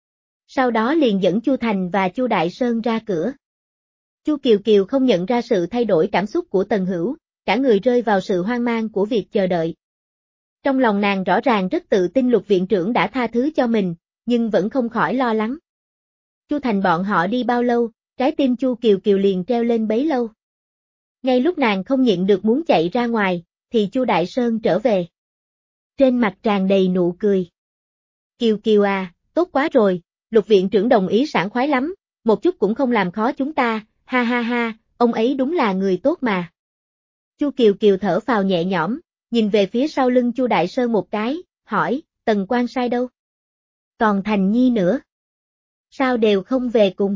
A: Sau đó liền dẫn Chu Thành và Chu Đại Sơn ra cửa. Chu Kiều Kiều không nhận ra sự thay đổi cảm xúc của Tần Hữu, cả người rơi vào sự hoang mang của việc chờ đợi. Trong lòng nàng rõ ràng rất tự tin Lục viện trưởng đã tha thứ cho mình, nhưng vẫn không khỏi lo lắng. Chu Thành bọn họ đi bao lâu, trái tim Chu Kiều Kiều liền treo lên bấy lâu. Ngay lúc nàng không nhịn được muốn chạy ra ngoài, thì Chu Đại Sơn trở về. Trên mặt tràn đầy nụ cười. Kiều Kiều à, tốt quá rồi, Lục viện trưởng đồng ý sảng khoái lắm, một chút cũng không làm khó chúng ta, ha ha ha, ông ấy đúng là người tốt mà. Chu Kiều Kiều thở phào nhẹ nhõm, nhìn về phía sau lưng Chu Đại Sơn một cái, hỏi, Tần Quan Sai đâu? Còn Thành Nhi nữa? Sao đều không về cùng?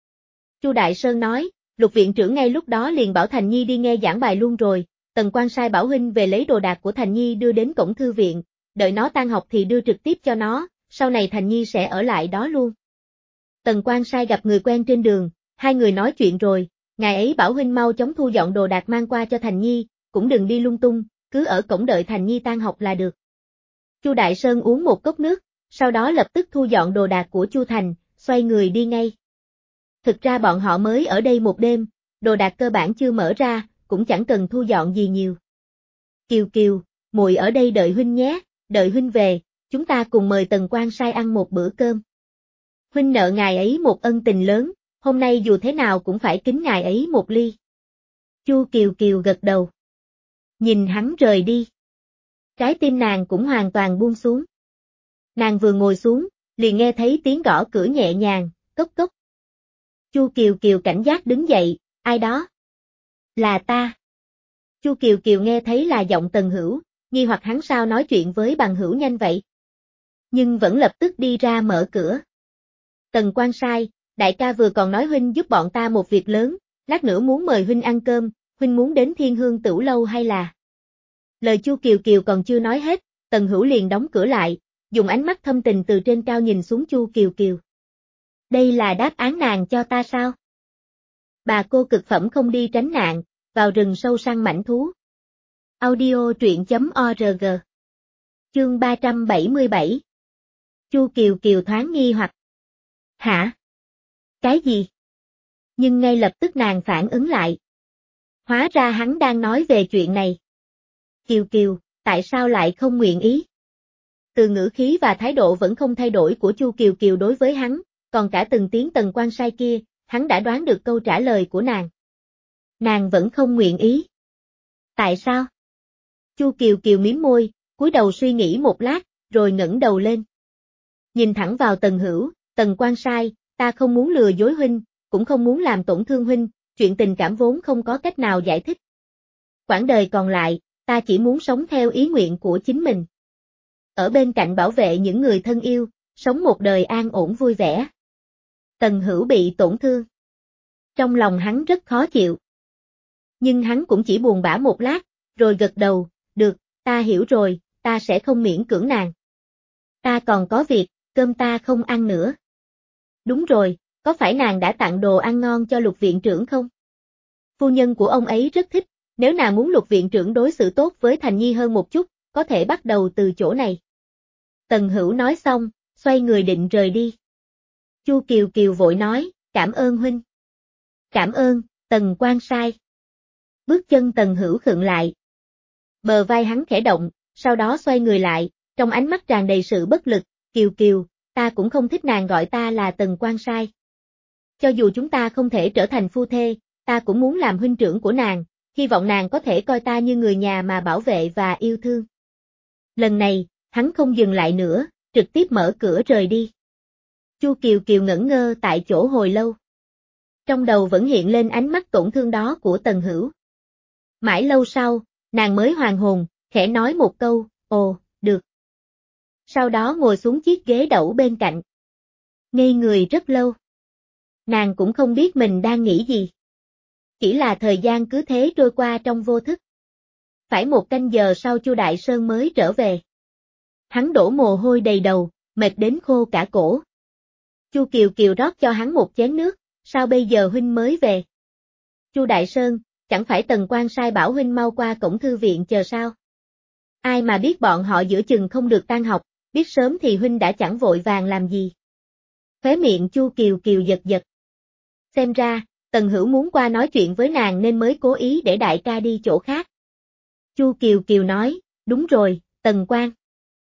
A: Chu Đại Sơn nói, Lục viện trưởng ngay lúc đó liền bảo Thành Nhi đi nghe giảng bài luôn rồi, Tần Quan Sai bảo huynh về lấy đồ đạc của Thành Nhi đưa đến cổng thư viện, đợi nó tan học thì đưa trực tiếp cho nó, sau này Thành Nhi sẽ ở lại đó luôn. Tần Quan Sai gặp người quen trên đường, hai người nói chuyện rồi, ngài ấy bảo huynh mau chóng thu dọn đồ đạc mang qua cho Thành Nhi, cũng đừng đi lung tung, cứ ở cổng đợi Thành Nhi tan học là được. Chu Đại Sơn uống một cốc nước, sau đó lập tức thu dọn đồ đạc của Chu Thành, xoay người đi ngay. Thực ra bọn họ mới ở đây một đêm, đồ đạc cơ bản chưa mở ra, cũng chẳng cần thu dọn gì nhiều. Kiều Kiều, muội ở đây đợi huynh nhé, đợi huynh về, chúng ta cùng mời Tần Quan Sai ăn một bữa cơm. Huynh nợ ngài ấy một ân tình lớn, hôm nay dù thế nào cũng phải kính ngài ấy một ly. Chu Kiều Kiều gật đầu. Nhìn hắn rời đi. Trái tim nàng cũng hoàn toàn buông xuống. Nàng vừa ngồi xuống, liền nghe thấy tiếng gõ cửa nhẹ nhàng, cốc cốc. Chu Kiều Kiều cảnh giác đứng dậy, ai đó? Là ta. Chu Kiều Kiều nghe thấy là giọng Tần Hữu, nghi hoặc hắn sao nói chuyện với bằng hữu nhanh vậy. Nhưng vẫn lập tức đi ra mở cửa. Tần Quan Sai, đại ca vừa còn nói huynh giúp bọn ta một việc lớn, lát nữa muốn mời huynh ăn cơm, huynh muốn đến Thiên Hương Tửu Lâu hay là? Lời Chu Kiều Kiều còn chưa nói hết, Tần Hữu liền đóng cửa lại, dùng ánh mắt thâm tình từ trên cao nhìn xuống Chu Kiều Kiều. Đây là đáp án nàng cho ta sao? Bà cô cực phẩm không đi tránh nạn, vào rừng sâu săn mãnh thú. Audio truyện chấm org. Chương ba trăm bảy mươi bảy. Chu Kiều Kiều thoáng nghi hoặc. Hả? Cái gì? Nhưng ngay lập tức nàng phản ứng lại. Hóa ra hắn đang nói về chuyện này. Kiều Kiều, tại sao lại không nguyện ý? Từ ngữ khí và thái độ vẫn không thay đổi của Chu Kiều Kiều đối với hắn, còn cả từng tiếng Tần Quan Sai kia, hắn đã đoán được câu trả lời của nàng. Nàng vẫn không nguyện ý. Tại sao? Chu Kiều Kiều mím môi, cúi đầu suy nghĩ một lát, rồi ngẩng đầu lên. Nhìn thẳng vào Tần Hữu, Tần Quan Sai, ta không muốn lừa dối huynh, cũng không muốn làm tổn thương huynh, chuyện tình cảm vốn không có cách nào giải thích. Quãng đời còn lại, ta chỉ muốn sống theo ý nguyện của chính mình. Ở bên cạnh bảo vệ những người thân yêu, sống một đời an ổn vui vẻ. Tần Hữu bị tổn thương. Trong lòng hắn rất khó chịu. Nhưng hắn cũng chỉ buồn bã một lát, rồi gật đầu, được, ta hiểu rồi, ta sẽ không miễn cưỡng nàng. Ta còn có việc, cơm ta không ăn nữa. Đúng rồi, có phải nàng đã tặng đồ ăn ngon cho Lục viện trưởng không? Phu nhân của ông ấy rất thích, nếu nàng muốn Lục viện trưởng đối xử tốt với Thành Nhi hơn một chút, có thể bắt đầu từ chỗ này. Tần Hữu nói xong, xoay người định rời đi. Chu Kiều Kiều vội nói, cảm ơn huynh. Cảm ơn, Tần Quan Sai. Bước chân Tần Hữu khựng lại. Bờ vai hắn khẽ động, sau đó xoay người lại, trong ánh mắt tràn đầy sự bất lực, Kiều Kiều, ta cũng không thích nàng gọi ta là Tần Quan Sai. Cho dù chúng ta không thể trở thành phu thê, ta cũng muốn làm huynh trưởng của nàng, hy vọng nàng có thể coi ta như người nhà mà bảo vệ và yêu thương. Lần này, hắn không dừng lại nữa, trực tiếp mở cửa rời đi. Chu Kiều Kiều ngẩn ngơ tại chỗ hồi lâu. Trong đầu vẫn hiện lên ánh mắt tổn thương đó của Tần Hữu. Mãi lâu sau, nàng mới hoàn hồn, khẽ nói một câu, ồ, được. Sau đó ngồi xuống chiếc ghế đẩu bên cạnh. Ngây người rất lâu. Nàng cũng không biết mình đang nghĩ gì. Chỉ là thời gian cứ thế trôi qua trong vô thức. Phải một canh giờ sau Chu Đại Sơn mới trở về. Hắn đổ mồ hôi đầy đầu, mệt đến khô cả cổ. Chu Kiều Kiều rót cho hắn một chén nước, sao bây giờ huynh mới về? Chu Đại Sơn, chẳng phải Tần Quan sai bảo huynh mau qua cổng thư viện chờ sao? Ai mà biết bọn họ giữa chừng không được tan học, biết sớm thì huynh đã chẳng vội vàng làm gì. Khóe miệng Chu Kiều Kiều giật giật. Xem ra, Tần Hữu muốn qua nói chuyện với nàng nên mới cố ý để đại ca đi chỗ khác. Chu Kiều Kiều nói, đúng rồi, Tần Quan.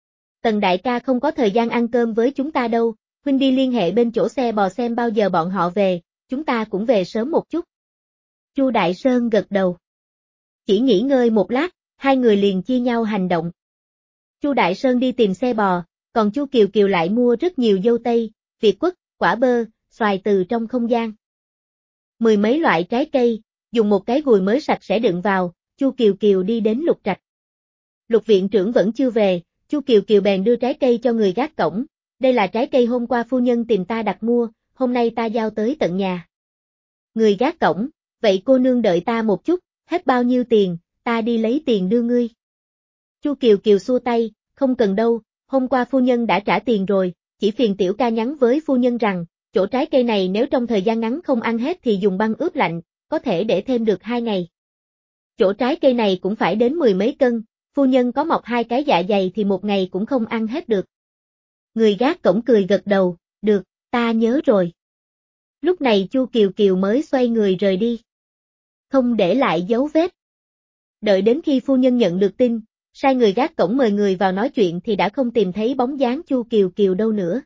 A: Tần đại ca không có thời gian ăn cơm với chúng ta đâu, huynh đi liên hệ bên chỗ xe bò xem bao giờ bọn họ về, chúng ta cũng về sớm một chút. Chu Đại Sơn gật đầu. Chỉ nghỉ ngơi một lát, hai người liền chia nhau hành động. Chu Đại Sơn đi tìm xe bò, còn Chu Kiều Kiều lại mua rất nhiều dâu tây, việt quất, quả bơ, xoài từ trong không gian. Mười mấy loại trái cây, dùng một cái gùi mới sạch sẽ đựng vào, Chu Kiều Kiều đi đến Lục Trạch. Lục viện trưởng vẫn chưa về, Chu Kiều Kiều bèn đưa trái cây cho người gác cổng, đây là trái cây hôm qua phu nhân tìm ta đặt mua, hôm nay ta giao tới tận nhà. Người gác cổng, vậy cô nương đợi ta một chút, hết bao nhiêu tiền, ta đi lấy tiền đưa ngươi. Chu Kiều Kiều xua tay, không cần đâu, hôm qua phu nhân đã trả tiền rồi, chỉ phiền tiểu ca nhắn với phu nhân rằng, chỗ trái cây này nếu trong thời gian ngắn không ăn hết thì dùng băng ướp lạnh, có thể để thêm được hai ngày. Chỗ trái cây này cũng phải đến mười mấy cân, phu nhân có mọc hai cái dạ dày thì một ngày cũng không ăn hết được. Người gác cổng cười gật đầu, được, ta nhớ rồi. Lúc này Chu Kiều Kiều mới xoay người rời đi. Không để lại dấu vết. Đợi đến khi phu nhân nhận được tin, sai người gác cổng mời người vào nói chuyện thì đã không tìm thấy bóng dáng Chu Kiều Kiều đâu nữa.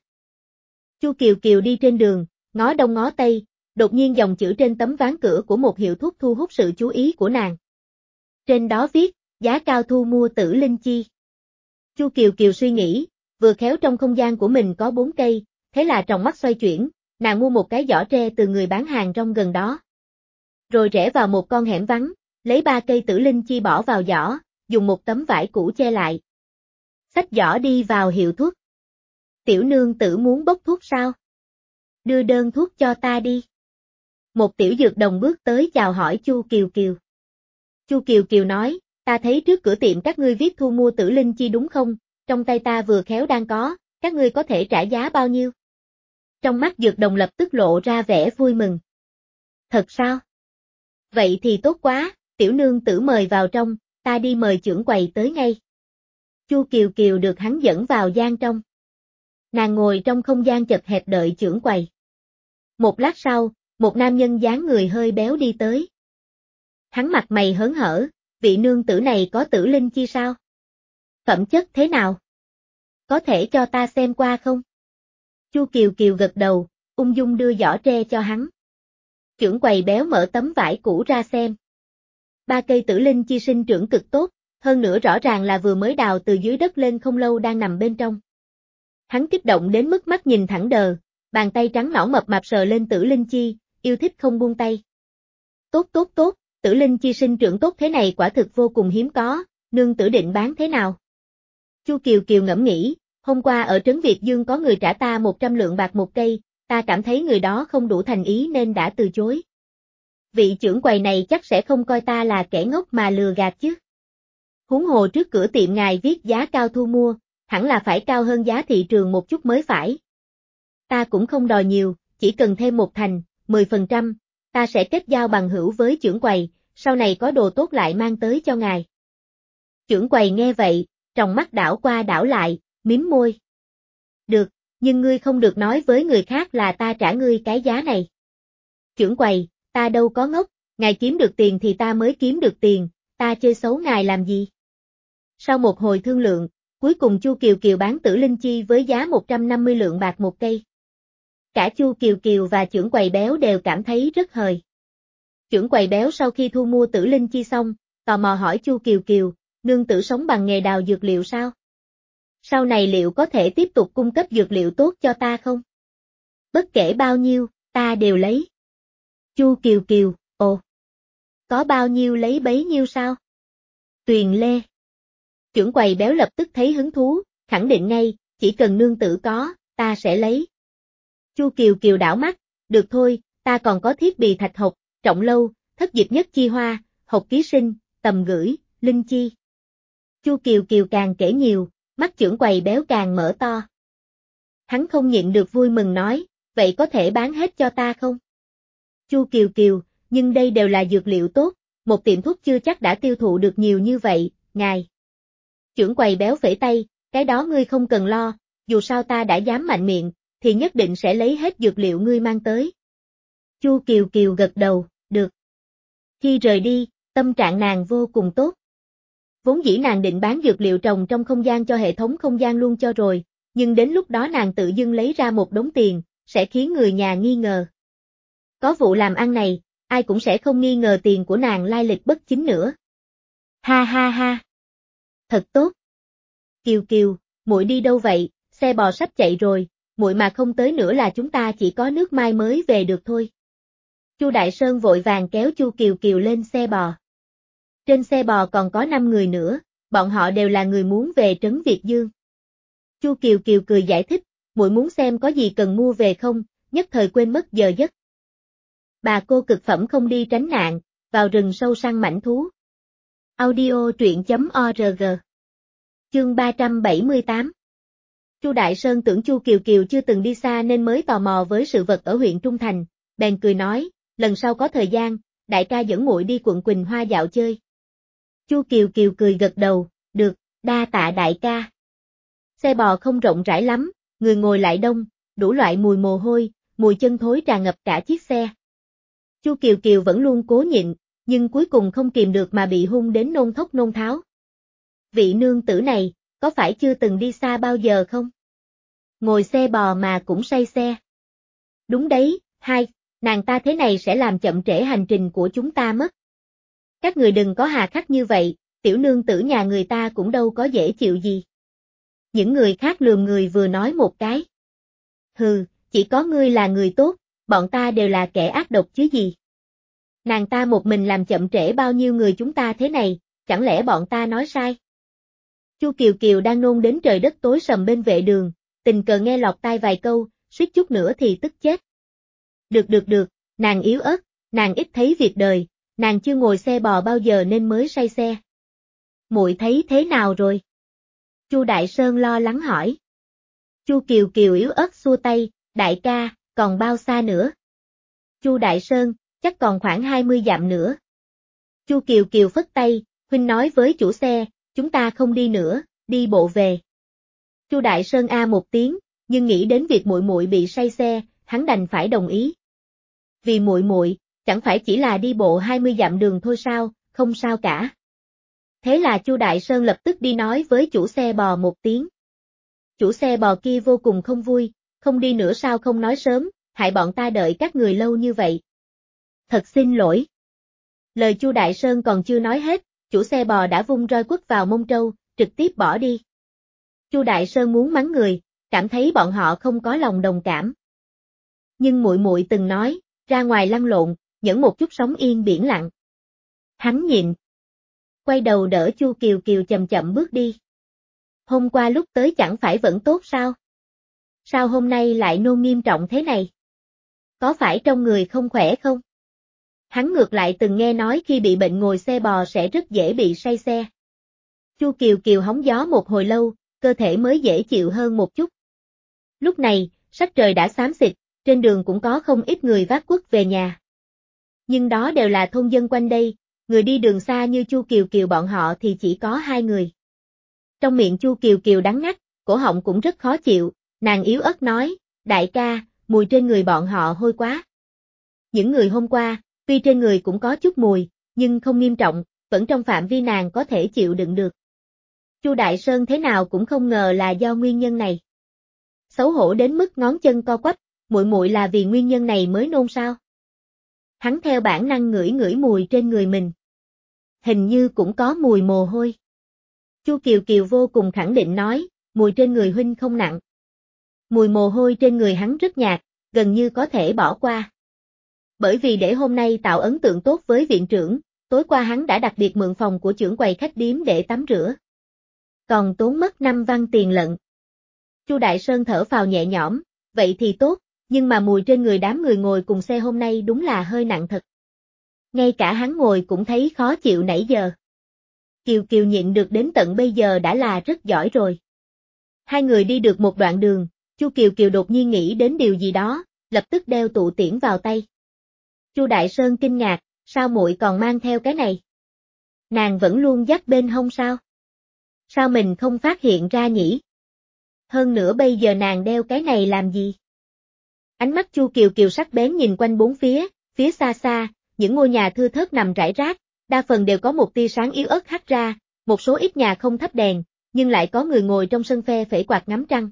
A: Chu Kiều Kiều đi trên đường, ngó đông ngó tây, đột nhiên dòng chữ trên tấm ván cửa của một hiệu thuốc thu hút sự chú ý của nàng. Trên đó viết, giá cao thu mua Tử Linh Chi. Chu Kiều Kiều suy nghĩ, vừa khéo trong không gian của mình có bốn cây, thế là tròng mắt xoay chuyển, nàng mua một cái giỏ tre từ người bán hàng rong gần đó. Rồi rẽ vào một con hẻm vắng, lấy ba cây Tử Linh Chi bỏ vào giỏ, dùng một tấm vải cũ che lại. Xách giỏ đi vào hiệu thuốc. Tiểu nương tử muốn bốc thuốc sao? Đưa đơn thuốc cho ta đi. Một tiểu dược đồng bước tới chào hỏi Chu Kiều Kiều. Chu Kiều Kiều nói, ta thấy trước cửa tiệm các ngươi viết thu mua Tử Linh Chi đúng không? Trong tay ta vừa khéo đang có, các ngươi có thể trả giá bao nhiêu? Trong mắt dược đồng lập tức lộ ra vẻ vui mừng. Thật sao? Vậy thì tốt quá, tiểu nương tử mời vào trong, ta đi mời trưởng quầy tới ngay. Chu Kiều Kiều được hắn dẫn vào gian trong. Nàng ngồi trong không gian chật hẹp đợi trưởng quầy. Một lát sau, một nam nhân dáng người hơi béo đi tới. Hắn mặt mày hớn hở, vị nương tử này có Tử Linh Chi sao? Phẩm chất thế nào? Có thể cho ta xem qua không? Chu Kiều Kiều gật đầu, ung dung đưa giỏ tre cho hắn. Trưởng quầy béo mở tấm vải cũ ra xem. Ba cây Tử Linh Chi sinh trưởng cực tốt, hơn nữa rõ ràng là vừa mới đào từ dưới đất lên không lâu đang nằm bên trong. Hắn kích động đến mức mắt nhìn thẳng đờ, bàn tay trắng nõn mập mạp sờ lên Tử Linh Chi, yêu thích không buông tay. Tốt tốt tốt, Tử Linh Chi sinh trưởng tốt thế này quả thực vô cùng hiếm có, nương tử định bán thế nào? Chu Kiều Kiều ngẫm nghĩ, hôm qua ở trấn Việt Dương có người trả ta một trăm lượng bạc một cây, ta cảm thấy người đó không đủ thành ý nên đã từ chối. Vị trưởng quầy này chắc sẽ không coi ta là kẻ ngốc mà lừa gạt chứ. Huống hồ trước cửa tiệm ngài viết giá cao thu mua, hẳn là phải cao hơn giá thị trường một chút mới phải. Ta cũng không đòi nhiều, chỉ cần thêm một thành, mười phần trăm, ta sẽ kết giao bằng hữu với trưởng quầy, sau này có đồ tốt lại mang tới cho ngài. Trưởng quầy nghe vậy, tròng mắt đảo qua đảo lại, mím môi. Được, nhưng ngươi không được nói với người khác là ta trả ngươi cái giá này. Trưởng quầy, ta đâu có ngốc, ngài kiếm được tiền thì ta mới kiếm được tiền, ta chơi xấu ngài làm gì? Sau một hồi thương lượng, cuối cùng Chu Kiều Kiều bán Tử Linh Chi với giá một trăm năm mươi lượng bạc một cây. Cả Chu Kiều Kiều và trưởng quầy béo đều cảm thấy rất hời. Trưởng quầy béo sau khi thu mua tử linh chi xong, tò mò hỏi Chu Kiều Kiều, nương tử sống bằng nghề đào dược liệu sao? Sau này liệu có thể tiếp tục cung cấp dược liệu tốt cho ta không? Bất kể bao nhiêu, ta đều lấy. Chu Kiều Kiều, ồ. Có bao nhiêu lấy bấy nhiêu sao? Tuyền Lê. Trưởng quầy béo lập tức thấy hứng thú, khẳng định ngay, chỉ cần nương tử có, ta sẽ lấy. Chu Kiều Kiều đảo mắt, được thôi, ta còn có thiết bì thạch hộc, trọng lâu, thất diệp nhất chi hoa, hộc ký sinh, tầm gửi, linh chi. Chu Kiều Kiều càng kể nhiều, mắt trưởng quầy béo càng mở to. Hắn không nhịn được vui mừng nói, vậy có thể bán hết cho ta không? Chu Kiều Kiều, nhưng đây đều là dược liệu tốt, một tiệm thuốc chưa chắc đã tiêu thụ được nhiều như vậy, ngài. Trưởng quầy béo phẩy tay, cái đó ngươi không cần lo, dù sao ta đã dám mạnh miệng, thì nhất định sẽ lấy hết dược liệu ngươi mang tới. Chu Kiều Kiều gật đầu, được. Khi rời đi, tâm trạng nàng vô cùng tốt. Vốn dĩ nàng định bán dược liệu trồng trong không gian cho hệ thống không gian luôn cho rồi, nhưng đến lúc đó nàng tự dưng lấy ra một đống tiền, sẽ khiến người nhà nghi ngờ. Có vụ làm ăn này, ai cũng sẽ không nghi ngờ tiền của nàng lai lịch bất chính nữa. Ha ha ha. Thật tốt. Kiều Kiều, muội đi đâu vậy, xe bò sắp chạy rồi, muội mà không tới nữa là chúng ta chỉ có nước mai mới về được thôi. Chu Đại Sơn vội vàng kéo Chu Kiều Kiều lên xe bò. Trên xe bò còn có năm người nữa, bọn họ đều là người muốn về trấn Việt Dương. Chu Kiều Kiều cười giải thích, muội muốn xem có gì cần mua về không, nhất thời quên mất giờ giấc. Bà cô cực phẩm không đi tránh nạn, vào rừng sâu săn mãnh thú. Audio truyện chấm org. Chương ba trăm bảy mươi tám. Chu Đại Sơn tưởng Chu Kiều Kiều chưa từng đi xa nên mới tò mò với sự vật ở huyện Trung Thành, bèn cười nói, lần sau có thời gian, đại ca dẫn muội đi quận Quỳnh Hoa dạo chơi. Chu Kiều Kiều cười gật đầu, được, đa tạ đại ca. Xe bò không rộng rãi lắm, người ngồi lại đông, đủ loại mùi mồ hôi, mùi chân thối tràn ngập cả chiếc xe. Chu Kiều Kiều vẫn luôn cố nhịn, nhưng cuối cùng không kìm được mà bị hung đến nôn thốc nôn tháo. Vị nương tử này, có phải chưa từng đi xa bao giờ không? Ngồi xe bò mà cũng say xe. Đúng đấy, hai, nàng ta thế này sẽ làm chậm trễ hành trình của chúng ta mất. Các người đừng có hà khắc như vậy, tiểu nương tử nhà người ta cũng đâu có dễ chịu gì. Những người khác lườm người vừa nói một cái. Hừ, chỉ có ngươi là người tốt, bọn ta đều là kẻ ác độc chứ gì. Nàng ta một mình làm chậm trễ bao nhiêu người chúng ta thế này, chẳng lẽ bọn ta nói sai? Chu Kiều Kiều đang nôn đến trời đất tối sầm bên vệ đường, tình cờ nghe lọt tai vài câu, suýt chút nữa thì tức chết. Được được được, nàng yếu ớt, nàng ít thấy việc đời, nàng chưa ngồi xe bò bao giờ nên mới say xe. Muội thấy thế nào rồi? Chu Đại Sơn lo lắng hỏi. Chu Kiều Kiều yếu ớt xua tay, đại ca, còn bao xa nữa? Chu Đại Sơn, chắc còn khoảng hai mươi dặm nữa. Chu Kiều Kiều phất tay, huynh nói với chủ xe, chúng ta không đi nữa, đi bộ về. Chu Đại Sơn a một tiếng, nhưng nghĩ đến việc muội muội bị say xe, hắn đành phải đồng ý. Vì muội muội, chẳng phải chỉ là đi bộ hai mươi dặm đường thôi sao, không sao cả. Thế là Chu Đại Sơn lập tức đi nói với chủ xe bò một tiếng. Chủ xe bò kia vô cùng không vui, không đi nữa sao không nói sớm, hại bọn ta đợi các người lâu như vậy. Thật xin lỗi. Lời Chu Đại Sơn còn chưa nói hết, chủ xe bò đã vung roi quất vào mông trâu, trực tiếp bỏ đi. Chu Đại Sơn muốn mắng người, cảm thấy bọn họ không có lòng đồng cảm. Nhưng muội muội từng nói, ra ngoài lăn lộn, nhẫn một chút sóng yên biển lặng. Hắn nhịn. Quay đầu đỡ Chu Kiều Kiều chậm chậm bước đi. Hôm qua lúc tới chẳng phải vẫn tốt sao? Sao hôm nay lại nôn nghiêm trọng thế này? Có phải trong người không khỏe không? Hắn ngược lại từng nghe nói khi bị bệnh ngồi xe bò sẽ rất dễ bị say xe. Chu Kiều Kiều hóng gió một hồi lâu, cơ thể mới dễ chịu hơn một chút. Lúc này, sắc trời đã xám xịt, trên đường cũng có không ít người vác cuốc về nhà. Nhưng đó đều là thôn dân quanh đây, người đi đường xa như Chu Kiều Kiều bọn họ thì chỉ có hai người. Trong miệng Chu Kiều Kiều đắng ngắt, cổ họng cũng rất khó chịu, nàng yếu ớt nói, đại ca, mùi trên người bọn họ hôi quá. Những người hôm qua, tuy trên người cũng có chút mùi, nhưng không nghiêm trọng, vẫn trong phạm vi nàng có thể chịu đựng được. Chu Đại Sơn thế nào cũng không ngờ là do nguyên nhân này. Xấu hổ đến mức ngón chân co quắp, muội muội là vì nguyên nhân này mới nôn sao? Hắn theo bản năng ngửi ngửi mùi trên người mình. Hình như cũng có mùi mồ hôi. Chu Kiều Kiều vô cùng khẳng định nói, mùi trên người huynh không nặng. Mùi mồ hôi trên người hắn rất nhạt, gần như có thể bỏ qua. Bởi vì để hôm nay tạo ấn tượng tốt với viện trưởng, tối qua hắn đã đặc biệt mượn phòng của trưởng quầy khách điếm để tắm rửa. Còn tốn mất năm văn tiền lận. Chu Đại Sơn thở phào nhẹ nhõm, vậy thì tốt, nhưng mà mùi trên người đám người ngồi cùng xe hôm nay đúng là hơi nặng thật. Ngay cả hắn ngồi cũng thấy khó chịu nãy giờ. Kiều Kiều nhịn được đến tận bây giờ đã là rất giỏi rồi. Hai người đi được một đoạn đường, Chu Kiều Kiều đột nhiên nghĩ đến điều gì đó, lập tức đeo tụ tiễn vào tay. Chu Đại Sơn kinh ngạc, sao muội còn mang theo cái này? Nàng vẫn luôn dắt bên hông sao? Sao mình không phát hiện ra nhỉ? Hơn nữa bây giờ nàng đeo cái này làm gì? Ánh mắt Chu Kiều Kiều sắc bén nhìn quanh bốn phía, phía xa xa, những ngôi nhà thưa thớt nằm rải rác, đa phần đều có một tia sáng yếu ớt hắt ra, một số ít nhà không thắp đèn, nhưng lại có người ngồi trong sân phe phẩy quạt ngắm trăng.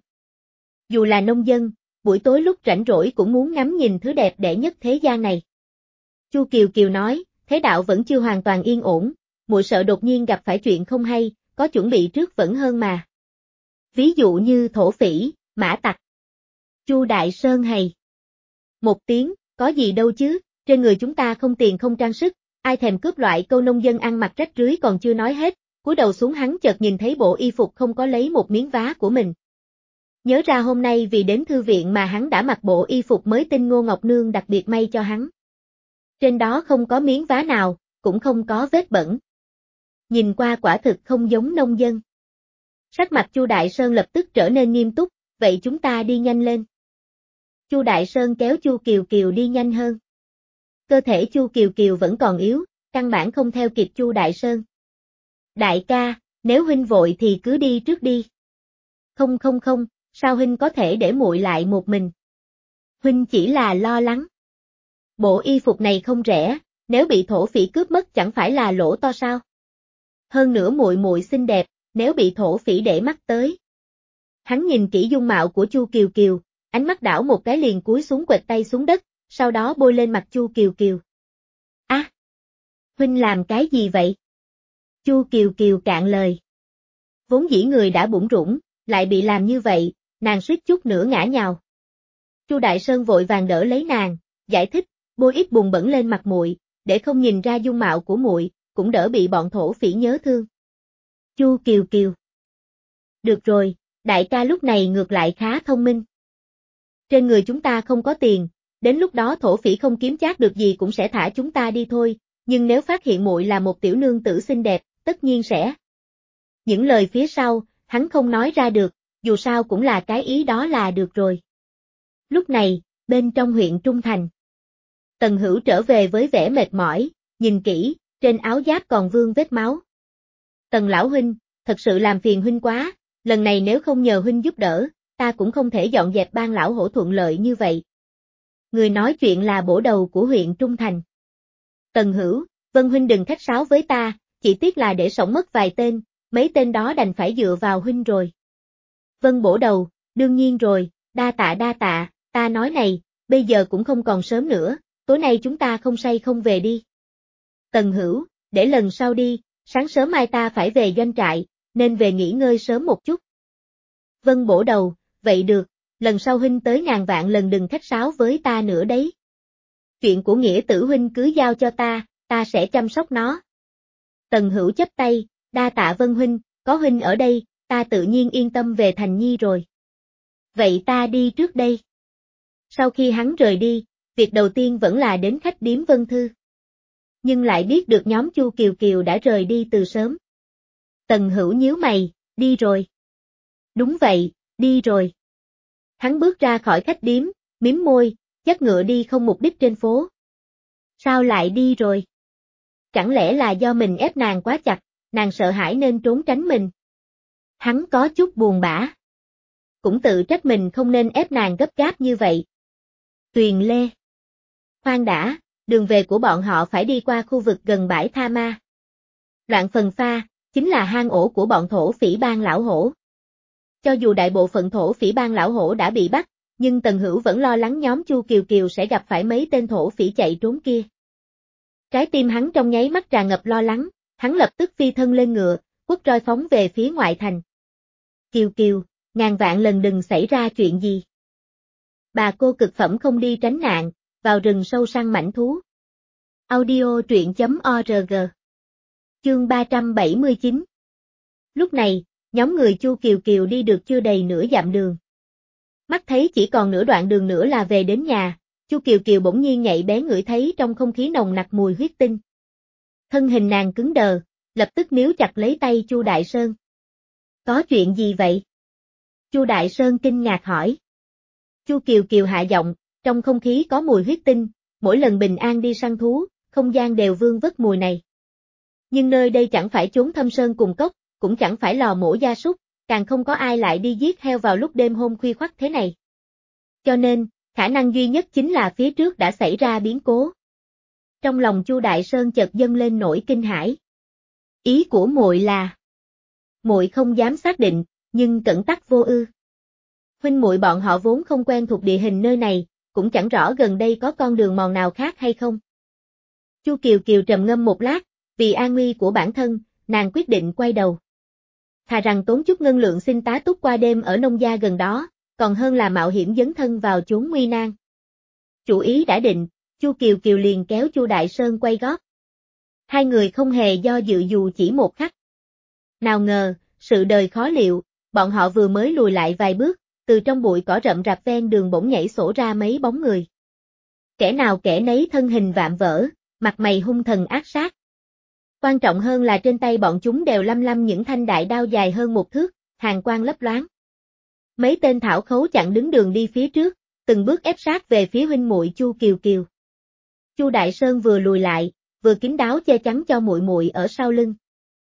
A: Dù là nông dân, buổi tối lúc rảnh rỗi cũng muốn ngắm nhìn thứ đẹp đẽ nhất thế gian này. Chu Kiều Kiều nói, thế đạo vẫn chưa hoàn toàn yên ổn, muội sợ đột nhiên gặp phải chuyện không hay, có chuẩn bị trước vẫn hơn mà. Ví dụ như thổ phỉ, mã tặc. Chu Đại Sơn hầy. Một tiếng, có gì đâu chứ, trên người chúng ta không tiền không trang sức, ai thèm cướp loại câu nông dân ăn mặc rách rưới còn chưa nói hết, cúi đầu xuống hắn chợt nhìn thấy bộ y phục không có lấy một miếng vá của mình. Nhớ ra hôm nay vì đến thư viện mà hắn đã mặc bộ y phục mới tinh Ngô Ngọc Nương đặc biệt may cho hắn. Trên đó không có miếng vá nào, cũng không có vết bẩn. Nhìn qua quả thực không giống nông dân. Sắc mặt Chu Đại Sơn lập tức trở nên nghiêm túc, vậy chúng ta đi nhanh lên. Chu Đại Sơn kéo Chu Kiều Kiều đi nhanh hơn. Cơ thể Chu Kiều Kiều vẫn còn yếu, căn bản không theo kịp Chu Đại Sơn. Đại ca, nếu huynh vội thì cứ đi trước đi. Không không không, sao huynh có thể để muội lại một mình? Huynh chỉ là lo lắng. Bộ y phục này không rẻ, nếu bị thổ phỉ cướp mất chẳng phải là lỗ to sao? Hơn nữa muội muội xinh đẹp, nếu bị thổ phỉ để mắt tới. Hắn nhìn kỹ dung mạo của Chu Kiều Kiều, ánh mắt đảo một cái liền cúi xuống quệt tay xuống đất, sau đó bôi lên mặt Chu Kiều Kiều. Á! À, huynh làm cái gì vậy? Chu Kiều Kiều cạn lời. Vốn dĩ người đã bủn rủn, lại bị làm như vậy, nàng suýt chút nữa ngã nhào. Chu Đại Sơn vội vàng đỡ lấy nàng, giải thích, bôi ít bùn bẩn lên mặt muội, để không nhìn ra dung mạo của muội, cũng đỡ bị bọn thổ phỉ nhớ thương. Chu Kiều Kiều. Được rồi, đại ca lúc này ngược lại khá thông minh. Trên người chúng ta không có tiền, đến lúc đó thổ phỉ không kiếm chác được gì cũng sẽ thả chúng ta đi thôi, nhưng nếu phát hiện muội là một tiểu nương tử xinh đẹp, tất nhiên sẽ. Những lời phía sau, hắn không nói ra được, dù sao cũng là cái ý đó là được rồi. Lúc này, bên trong huyện Trung Thành. Tần Hữu trở về với vẻ mệt mỏi, nhìn kỹ, trên áo giáp còn vương vết máu. Tần lão huynh, thật sự làm phiền huynh quá, lần này nếu không nhờ huynh giúp đỡ, ta cũng không thể dọn dẹp Ban lão hổ thuận lợi như vậy. Người nói chuyện là bổ đầu của huyện Trung Thành. Tần Hữu, Vân huynh đừng khách sáo với ta, chỉ tiếc là để sống mất vài tên, mấy tên đó đành phải dựa vào huynh rồi. Vân bổ đầu, đương nhiên rồi, đa tạ đa tạ, ta nói này, bây giờ cũng không còn sớm nữa, tối nay chúng ta không say không về đi. Tần Hữu, để lần sau đi, sáng sớm mai ta phải về doanh trại, nên về nghỉ ngơi sớm một chút. Vân bổ đầu, vậy được, lần sau huynh tới ngàn vạn lần đừng khách sáo với ta nữa đấy. Chuyện của nghĩa tử huynh cứ giao cho ta, ta sẽ chăm sóc nó. Tần Hữu chắp tay, đa tạ Vân huynh, có huynh ở đây, ta tự nhiên yên tâm về Thành Nhi rồi. Vậy ta đi trước đây. Sau khi hắn rời đi, việc đầu tiên vẫn là đến khách điếm Vân Thư. Nhưng lại biết được nhóm Chu Kiều Kiều đã rời đi từ sớm. Tần Hữu nhíu mày, đi rồi. Đúng vậy, đi rồi. Hắn bước ra khỏi khách điếm, mím môi, dắt ngựa đi không mục đích trên phố. Sao lại đi rồi? Chẳng lẽ là do mình ép nàng quá chặt, nàng sợ hãi nên trốn tránh mình? Hắn có chút buồn bã. Cũng tự trách mình không nên ép nàng gấp gáp như vậy. Tuyền Lê. Khoan đã, đường về của bọn họ phải đi qua khu vực gần bãi Tha Ma. Loạn Phần Pha, chính là hang ổ của bọn thổ phỉ Ban lão hổ. Cho dù đại bộ phận thổ phỉ Ban lão hổ đã bị bắt, nhưng Tần Hữu vẫn lo lắng nhóm Chu Kiều Kiều sẽ gặp phải mấy tên thổ phỉ chạy trốn kia. Trái tim hắn trong nháy mắt tràn ngập lo lắng, hắn lập tức phi thân lên ngựa, quất roi phóng về phía ngoại thành. Kiều Kiều, ngàn vạn lần đừng xảy ra chuyện gì. Bà cô cực phẩm không đi tránh nạn, vào rừng sâu săn mãnh thú. Audio truyện chấm org. Chương ba trăm bảy mươi chín. Lúc này, nhóm người Chu Kiều Kiều đi được chưa đầy nửa dặm đường. Mắt thấy chỉ còn nửa đoạn đường nữa là về đến nhà, Chu Kiều Kiều bỗng nhiên nhạy bén ngửi thấy trong không khí nồng nặc mùi huyết tinh. Thân hình nàng cứng đờ, lập tức níu chặt lấy tay Chu Đại Sơn. Có chuyện gì vậy? Chu Đại Sơn kinh ngạc hỏi. Chu Kiều Kiều hạ giọng, trong không khí có mùi huyết tinh, mỗi lần bình an đi săn thú, không gian đều vương vất mùi này. Nhưng nơi đây chẳng phải chốn thâm sơn cùng cốc, cũng chẳng phải lò mổ gia súc, càng không có ai lại đi giết heo vào lúc đêm hôm khuya khoắt thế này. Cho nên, khả năng duy nhất chính là phía trước đã xảy ra biến cố. Trong lòng Chu Đại Sơn chợt dâng lên nỗi kinh hãi. Ý của muội là, muội không dám xác định, nhưng cẩn tắc vô ư. Huynh muội bọn họ vốn không quen thuộc địa hình nơi này, cũng chẳng rõ gần đây có con đường mòn nào khác hay không. Chu Kiều Kiều trầm ngâm một lát, vì an nguy của bản thân, nàng quyết định quay đầu. Thà rằng tốn chút ngân lượng xin tá túc qua đêm ở nông gia gần đó, còn hơn là mạo hiểm dấn thân vào chốn nguy nan. Chủ ý đã định, Chu Kiều Kiều liền kéo Chu Đại Sơn quay gót. Hai người không hề do dự dù chỉ một khắc. Nào ngờ, sự đời khó liệu, bọn họ vừa mới lùi lại vài bước, từ trong bụi cỏ rậm rạp ven đường bỗng nhảy sổ ra mấy bóng người. Kẻ nào kẻ nấy thân hình vạm vỡ, mặt mày hung thần ác sát. Quan trọng hơn là trên tay bọn chúng đều lăm lăm những thanh đại đao dài hơn một thước, hàn quang lấp loáng. Mấy tên thảo khấu chặn đứng đường đi phía trước, từng bước ép sát về phía huynh muội Chu Kiều Kiều. Chu Đại Sơn vừa lùi lại, vừa kín đáo che chắn cho muội muội ở sau lưng.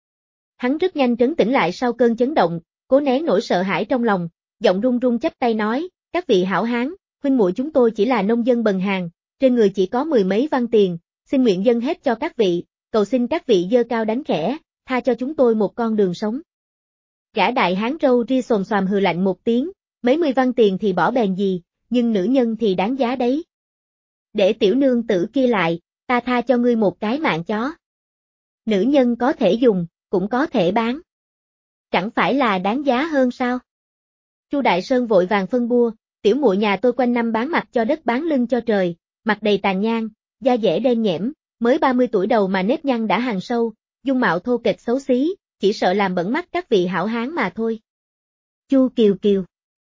A: Hắn rất nhanh trấn tĩnh lại sau cơn chấn động, cố nén nỗi sợ hãi trong lòng, giọng run run chắp tay nói, các vị hảo hán, huynh muội chúng tôi chỉ là nông dân bần hàn, trên người chỉ có mười mấy văn tiền, xin nguyện dâng hết cho các vị, cầu xin các vị giơ cao đánh khẽ, tha cho chúng tôi một con đường sống. Gã đại hán râu ria xồm xoàm hừ lạnh một tiếng, mấy mươi văn tiền thì bỏ bèn gì, nhưng nữ nhân thì đáng giá đấy. Để tiểu nương tử kia lại, ta tha cho ngươi một cái mạng chó. Nữ nhân có thể dùng, cũng có thể bán. Chẳng phải là đáng giá hơn sao? Chu Đại Sơn vội vàng phân bua, tiểu muội nhà tôi quanh năm bán mặt cho đất bán lưng cho trời, mặt đầy tàn nhang, da dẻ đen nhẽm, mới ba mươi tuổi đầu mà nếp nhăn đã hằn sâu, dung mạo thô kệch xấu xí, chỉ sợ làm bẩn mắt các vị hảo hán mà thôi. Chu Kiều Kiều.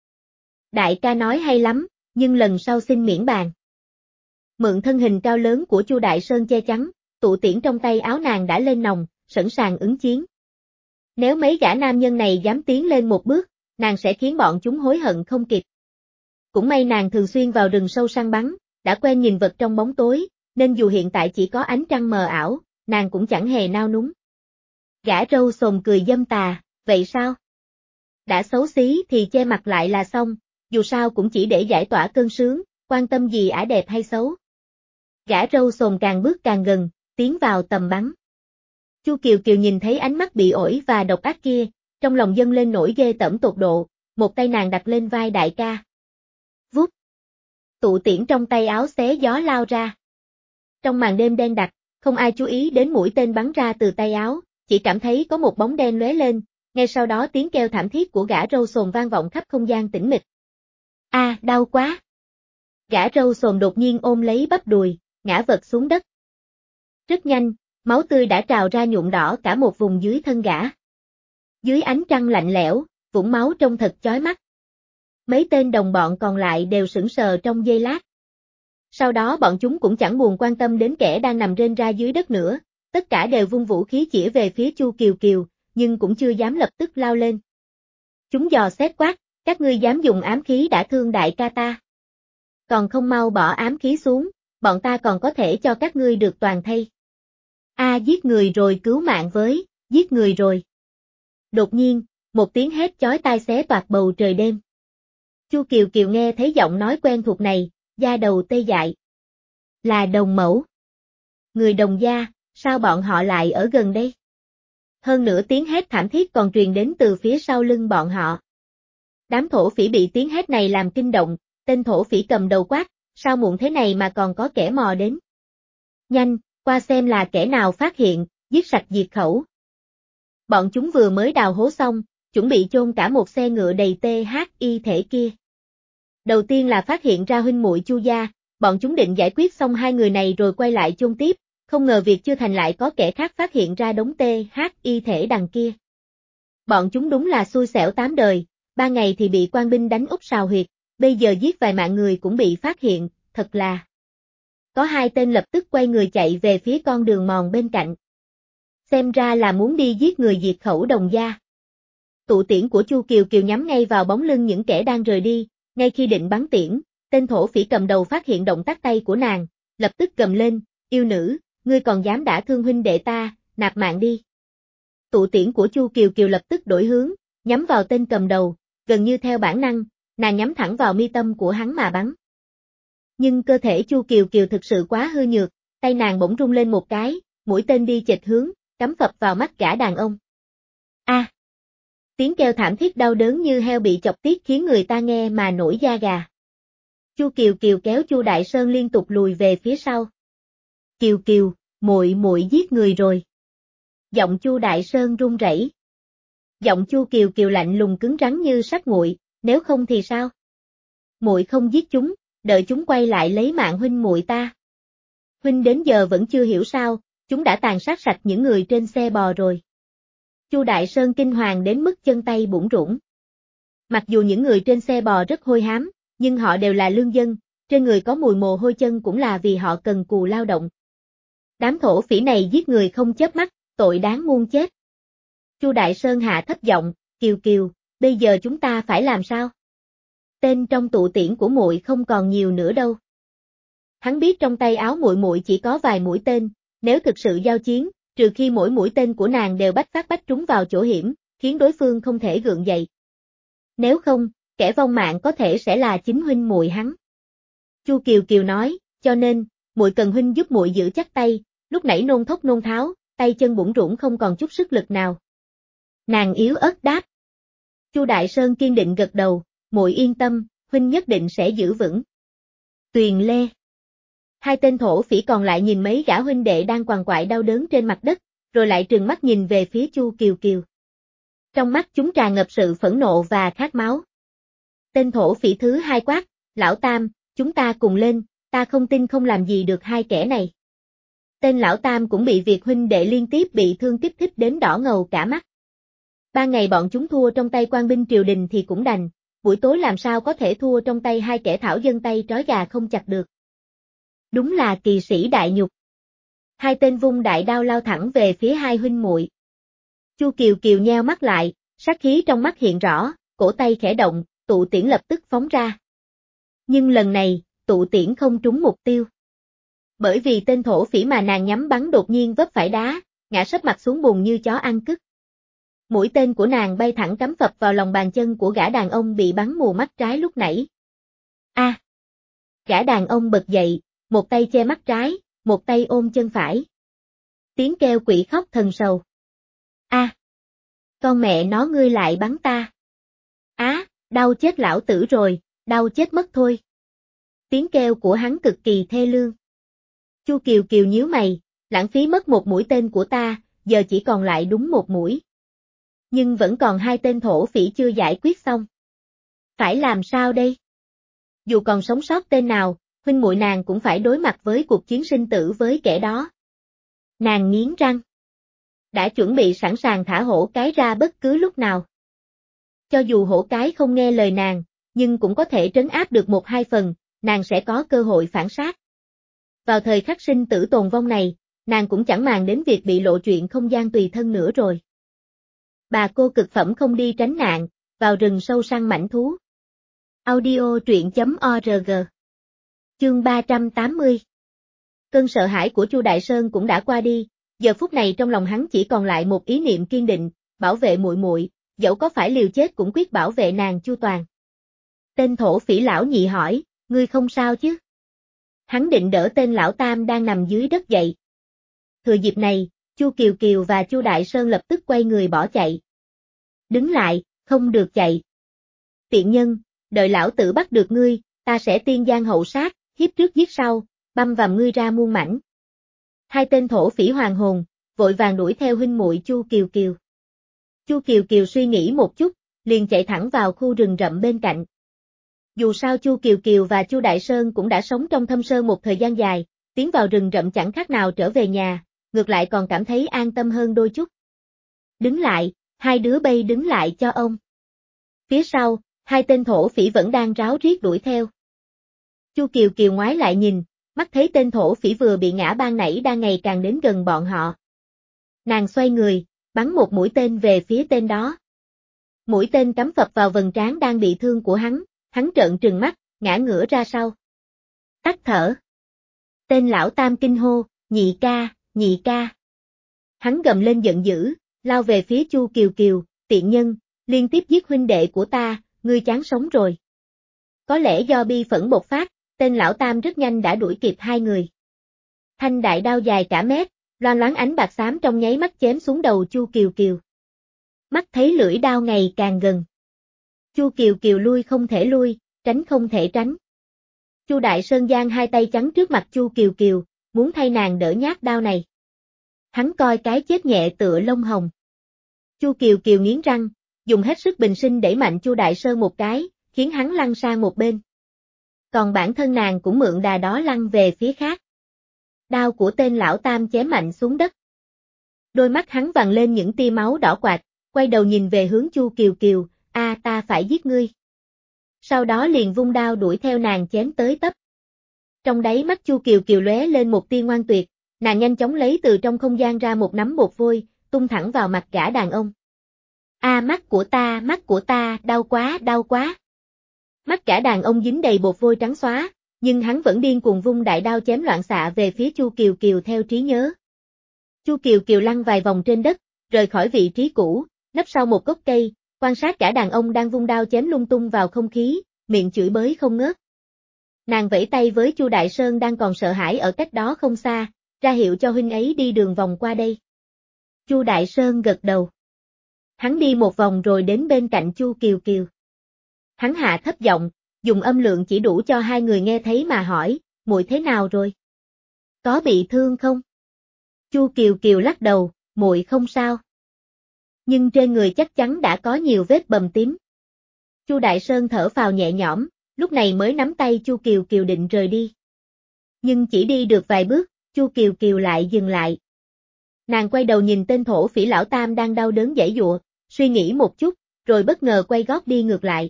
A: Đại ca nói hay lắm, nhưng lần sau xin miễn bàn. Mượn thân hình cao lớn của Chu Đại Sơn che chắn, tụ tiễn trong tay áo nàng đã lên nòng, sẵn sàng ứng chiến. Nếu mấy gã nam nhân này dám tiến lên một bước, nàng sẽ khiến bọn chúng hối hận không kịp. Cũng may nàng thường xuyên vào rừng sâu săn bắn, đã quen nhìn vật trong bóng tối, nên dù hiện tại chỉ có ánh trăng mờ ảo, nàng cũng chẳng hề nao núng. Gã râu xồm cười dâm tà, vậy sao? Đã xấu xí thì che mặt lại là xong, dù sao cũng chỉ để giải tỏa cơn sướng, quan tâm gì ả đẹp hay xấu. Gã râu xồm càng bước càng gần, tiến vào tầm bắn. Chu Kiều Kiều nhìn thấy ánh mắt bị ổi và độc ác kia, trong lòng dâng lên nỗi ghê tởm tột độ, một tay nàng đặt lên vai đại ca. Vút. Tụ tiễn trong tay áo xé gió lao ra. Trong màn đêm đen đặc, không ai chú ý đến mũi tên bắn ra từ tay áo, chỉ cảm thấy có một bóng đen lóe lên, ngay sau đó tiếng kêu thảm thiết của gã râu xồm vang vọng khắp không gian tĩnh mịch. A, à, đau quá. Gã râu xồm đột nhiên ôm lấy bắp đùi, ngã vật xuống đất. Rất nhanh, máu tươi đã trào ra nhuộm đỏ cả một vùng dưới thân gã. Dưới ánh trăng lạnh lẽo, vũng máu trông thật chói mắt. Mấy tên đồng bọn còn lại đều sững sờ trong giây lát. Sau đó bọn chúng cũng chẳng buồn quan tâm đến kẻ đang nằm rên ra dưới đất nữa, tất cả đều vung vũ khí chĩa về phía Chu Kiều Kiều, nhưng cũng chưa dám lập tức lao lên. Chúng dò xét quát, các ngươi dám dùng ám khí đã thương đại ca ta. Còn không mau bỏ ám khí xuống, bọn ta còn có thể cho các ngươi được toàn thây. A à, giết người rồi cứu mạng với, giết người rồi. Đột nhiên, một tiếng hét chói tai xé toạc bầu trời đêm. Chu Kiều Kiều nghe thấy giọng nói quen thuộc này, da đầu tê dại. Là Đồng Mẫu. Người Đồng gia, sao bọn họ lại ở gần đây? Hơn nữa tiếng hét thảm thiết còn truyền đến từ phía sau lưng bọn họ. Đám thổ phỉ bị tiếng hét này làm kinh động, tên thổ phỉ cầm đầu quát, sao muộn thế này mà còn có kẻ mò đến. Nhanh, qua xem là kẻ nào phát hiện, giết sạch diệt khẩu. Bọn chúng vừa mới đào hố xong, chuẩn bị chôn cả một xe ngựa đầy tê hát i thể kia. Đầu tiên là phát hiện ra huynh muội Chu gia, bọn chúng định giải quyết xong hai người này rồi quay lại chôn tiếp, không ngờ việc chưa thành lại có kẻ khác phát hiện ra đống tê hát i thể đằng kia. Bọn chúng đúng là xui xẻo tám đời, ba ngày thì bị quan binh đánh úp sào huyệt, bây giờ giết vài mạng người cũng bị phát hiện, thật là. Có hai tên lập tức quay người chạy về phía con đường mòn bên cạnh. Xem ra là muốn đi giết người diệt khẩu Đồng gia. Tụ tiễn của Chu Kiều Kiều nhắm ngay vào bóng lưng những kẻ đang rời đi, ngay khi định bắn tiễn, tên thổ phỉ cầm đầu phát hiện động tác tay của nàng, lập tức gầm lên, yêu nữ, ngươi còn dám đả thương huynh đệ ta, nạp mạng đi. Tụ tiễn của Chu Kiều Kiều lập tức đổi hướng, nhắm vào tên cầm đầu, gần như theo bản năng, nàng nhắm thẳng vào mi tâm của hắn mà bắn. Nhưng cơ thể Chu Kiều Kiều thực sự quá hư nhược, tay nàng bỗng rung lên một cái, mũi tên đi chệch hướng, cắm phập vào mắt gã đàn ông. A! À, tiếng kêu thảm thiết đau đớn như heo bị chọc tiết khiến người ta nghe mà nổi da gà. Chu Kiều Kiều kéo Chu Đại Sơn liên tục lùi về phía sau. Kiều Kiều, muội muội giết người rồi. Giọng Chu Đại Sơn run rẩy. Giọng Chu Kiều Kiều lạnh lùng cứng rắn như sắt nguội, nếu không thì sao? Muội không giết chúng, đợi chúng quay lại lấy mạng huynh muội ta. Huynh đến giờ vẫn chưa hiểu sao, chúng đã tàn sát sạch những người trên xe bò rồi. Chu Đại Sơn kinh hoàng đến mức chân tay bủn rủn. Mặc dù những người trên xe bò rất hôi hám, nhưng họ đều là lương dân, trên người có mùi mồ hôi chân cũng là vì họ cần cù lao động. Đám thổ phỉ này giết người không chớp mắt, tội đáng muôn chết. Chu Đại Sơn hạ thấp giọng, Kiều Kiều, bây giờ chúng ta phải làm sao? Tên trong tụ tiễn của muội không còn nhiều nữa đâu. Hắn biết trong tay áo muội muội chỉ có vài mũi tên, nếu thực sự giao chiến, trừ khi mỗi mũi tên của nàng đều bách phát bách trúng vào chỗ hiểm, khiến đối phương không thể gượng dậy. Nếu không, kẻ vong mạng có thể sẽ là chính huynh muội hắn. Chu Kiều Kiều nói, cho nên, muội cần huynh giúp muội giữ chắc tay, lúc nãy nôn thốc nôn tháo, tay chân bủn rủn không còn chút sức lực nào. Nàng yếu ớt đáp. Chu Đại Sơn kiên định gật đầu, muội yên tâm, huynh nhất định sẽ giữ vững. Tuyền Lê. Hai tên thổ phỉ còn lại nhìn mấy gã huynh đệ đang quằn quại đau đớn trên mặt đất, rồi lại trừng mắt nhìn về phía Chu Kiều Kiều. Trong mắt chúng tràn ngập sự phẫn nộ và khát máu. Tên thổ phỉ thứ hai quát, lão Tam, chúng ta cùng lên, ta không tin không làm gì được hai kẻ này. Tên lão Tam cũng bị việc huynh đệ liên tiếp bị thương kích thích đến đỏ ngầu cả mắt. Ba ngày bọn chúng thua trong tay quan binh triều đình thì cũng đành, buổi tối làm sao có thể thua trong tay hai kẻ thảo dân tay trói gà không chặt được. Đúng là kỳ sĩ đại nhục. Hai tên vung đại đao lao thẳng về phía hai huynh muội. Chu Kiều Kiều nheo mắt lại, sát khí trong mắt hiện rõ, cổ tay khẽ động, tụ tiễn lập tức phóng ra. Nhưng lần này, tụ tiễn không trúng mục tiêu. Bởi vì tên thổ phỉ mà nàng nhắm bắn đột nhiên vấp phải đá, ngã sấp mặt xuống bùn như chó ăn cứt. Mũi tên của nàng bay thẳng cắm phập vào lòng bàn chân của gã đàn ông bị bắn mù mắt trái lúc nãy. A! À, gã đàn ông bật dậy, một tay che mắt trái, một tay ôm chân phải. Tiếng kêu quỷ khóc thần sầu. A! À, con mẹ nó ngươi lại bắn ta. Á, à, đau chết lão tử rồi, đau chết mất thôi. Tiếng kêu của hắn cực kỳ thê lương. Chu Kiều Kiều nhíu mày, lãng phí mất một mũi tên của ta, giờ chỉ còn lại đúng một mũi. Nhưng vẫn còn hai tên thổ phỉ chưa giải quyết xong. Phải làm sao đây? Dù còn sống sót tên nào, huynh muội nàng cũng phải đối mặt với cuộc chiến sinh tử với kẻ đó. Nàng nghiến răng. Đã chuẩn bị sẵn sàng thả hổ cái ra bất cứ lúc nào. Cho dù hổ cái không nghe lời nàng, nhưng cũng có thể trấn áp được một hai phần, nàng sẽ có cơ hội phản sát. Vào thời khắc sinh tử tồn vong này, nàng cũng chẳng màng đến việc bị lộ chuyện không gian tùy thân nữa rồi. Bà cô cực phẩm không đi tránh nạn, vào rừng sâu săn mãnh thú. Audio truyện chấm org. Chương ba trăm tám mươi. Cơn sợ hãi của Chu Đại Sơn cũng đã qua đi, giờ phút này trong lòng hắn chỉ còn lại một ý niệm kiên định, bảo vệ muội muội, dẫu có phải liều chết cũng quyết bảo vệ nàng chu toàn. Tên thổ phỉ lão nhị hỏi, ngươi không sao chứ? Hắn định đỡ tên lão Tam đang nằm dưới đất dậy. Thừa dịp này, Chu Kiều Kiều và Chu Đại Sơn lập tức quay người bỏ chạy. Đứng lại, không được chạy. Tiện nhân, đợi lão tử bắt được ngươi, ta sẽ tiên giang hậu sát, hiếp trước giết sau, băm vằm ngươi ra muôn mảnh. Hai tên thổ phỉ hoàng hồn, vội vàng đuổi theo huynh muội Chu Kiều Kiều. Chu Kiều Kiều suy nghĩ một chút, liền chạy thẳng vào khu rừng rậm bên cạnh. Dù sao Chu Kiều Kiều và Chu Đại Sơn cũng đã sống trong thâm sơn một thời gian dài, tiến vào rừng rậm chẳng khác nào trở về nhà, ngược lại còn cảm thấy an tâm hơn đôi chút. Đứng lại, hai đứa bay đứng lại cho ông. Phía sau, hai tên thổ phỉ vẫn đang ráo riết đuổi theo. Chu Kiều Kiều ngoái lại nhìn, mắt thấy tên thổ phỉ vừa bị ngã ban nãy đang ngày càng đến gần bọn họ. Nàng xoay người, bắn một mũi tên về phía tên đó. Mũi tên cắm phập vào vầng trán đang bị thương của hắn, hắn trợn trừng mắt, ngã ngửa ra sau. Tắt thở. Tên lão tam kinh hô, nhị ca, nhị ca. Hắn gầm lên giận dữ, lao về phía Chu Kiều Kiều, tiện nhân, liên tiếp giết huynh đệ của ta, ngươi chán sống rồi. Có lẽ do bi phẫn bộc phát, tên lão tam rất nhanh đã đuổi kịp hai người. Thanh đại đao dài cả mét, loang loáng ánh bạc xám trong nháy mắt chém xuống đầu Chu Kiều Kiều. Mắt thấy lưỡi đao ngày càng gần. Chu Kiều Kiều lui không thể lui, tránh không thể tránh. Chu Đại Sơn giang hai tay chắn trước mặt Chu Kiều Kiều, muốn thay nàng đỡ nhát đao này. Hắn coi cái chết nhẹ tựa lông hồng. Chu Kiều Kiều nghiến răng, dùng hết sức bình sinh đẩy mạnh Chu Đại Sơn một cái, khiến hắn lăn sang một bên. Còn bản thân nàng cũng mượn đà đó lăn về phía khác. Đao của tên lão tam chém mạnh xuống đất. Đôi mắt hắn vằn lên những tia máu đỏ quạt, quay đầu nhìn về hướng Chu Kiều Kiều, a ta phải giết ngươi. Sau đó liền vung đao đuổi theo nàng chém tới tấp. Trong đáy mắt Chu Kiều Kiều lóe lên một tia ngoan tuyệt, nàng nhanh chóng lấy từ trong không gian ra một nắm bột vôi, tung thẳng vào mặt gã đàn ông. A mắt của ta, mắt của ta, đau quá, đau quá. Mắt gã đàn ông dính đầy bột vôi trắng xóa, nhưng hắn vẫn điên cuồng vung đại đao chém loạn xạ về phía Chu Kiều Kiều theo trí nhớ. Chu Kiều Kiều lăn vài vòng trên đất, rời khỏi vị trí cũ, nấp sau một gốc cây, quan sát gã đàn ông đang vung đao chém lung tung vào không khí, miệng chửi bới không ngớt. Nàng vẫy tay với Chu Đại Sơn đang còn sợ hãi ở cách đó không xa, ra hiệu cho huynh ấy đi đường vòng qua đây. Chu Đại Sơn gật đầu. Hắn đi một vòng rồi đến bên cạnh Chu Kiều Kiều. Hắn hạ thấp giọng, dùng âm lượng chỉ đủ cho hai người nghe thấy mà hỏi, muội thế nào rồi? Có bị thương không? Chu Kiều Kiều lắc đầu, muội không sao. Nhưng trên người chắc chắn đã có nhiều vết bầm tím. Chu Đại Sơn thở phào nhẹ nhõm, lúc này mới nắm tay Chu Kiều Kiều định rời đi. Nhưng chỉ đi được vài bước, Chu Kiều Kiều lại dừng lại. Nàng quay đầu nhìn tên thổ phỉ lão tam đang đau đớn giãy giụa, suy nghĩ một chút, rồi bất ngờ quay gót đi ngược lại.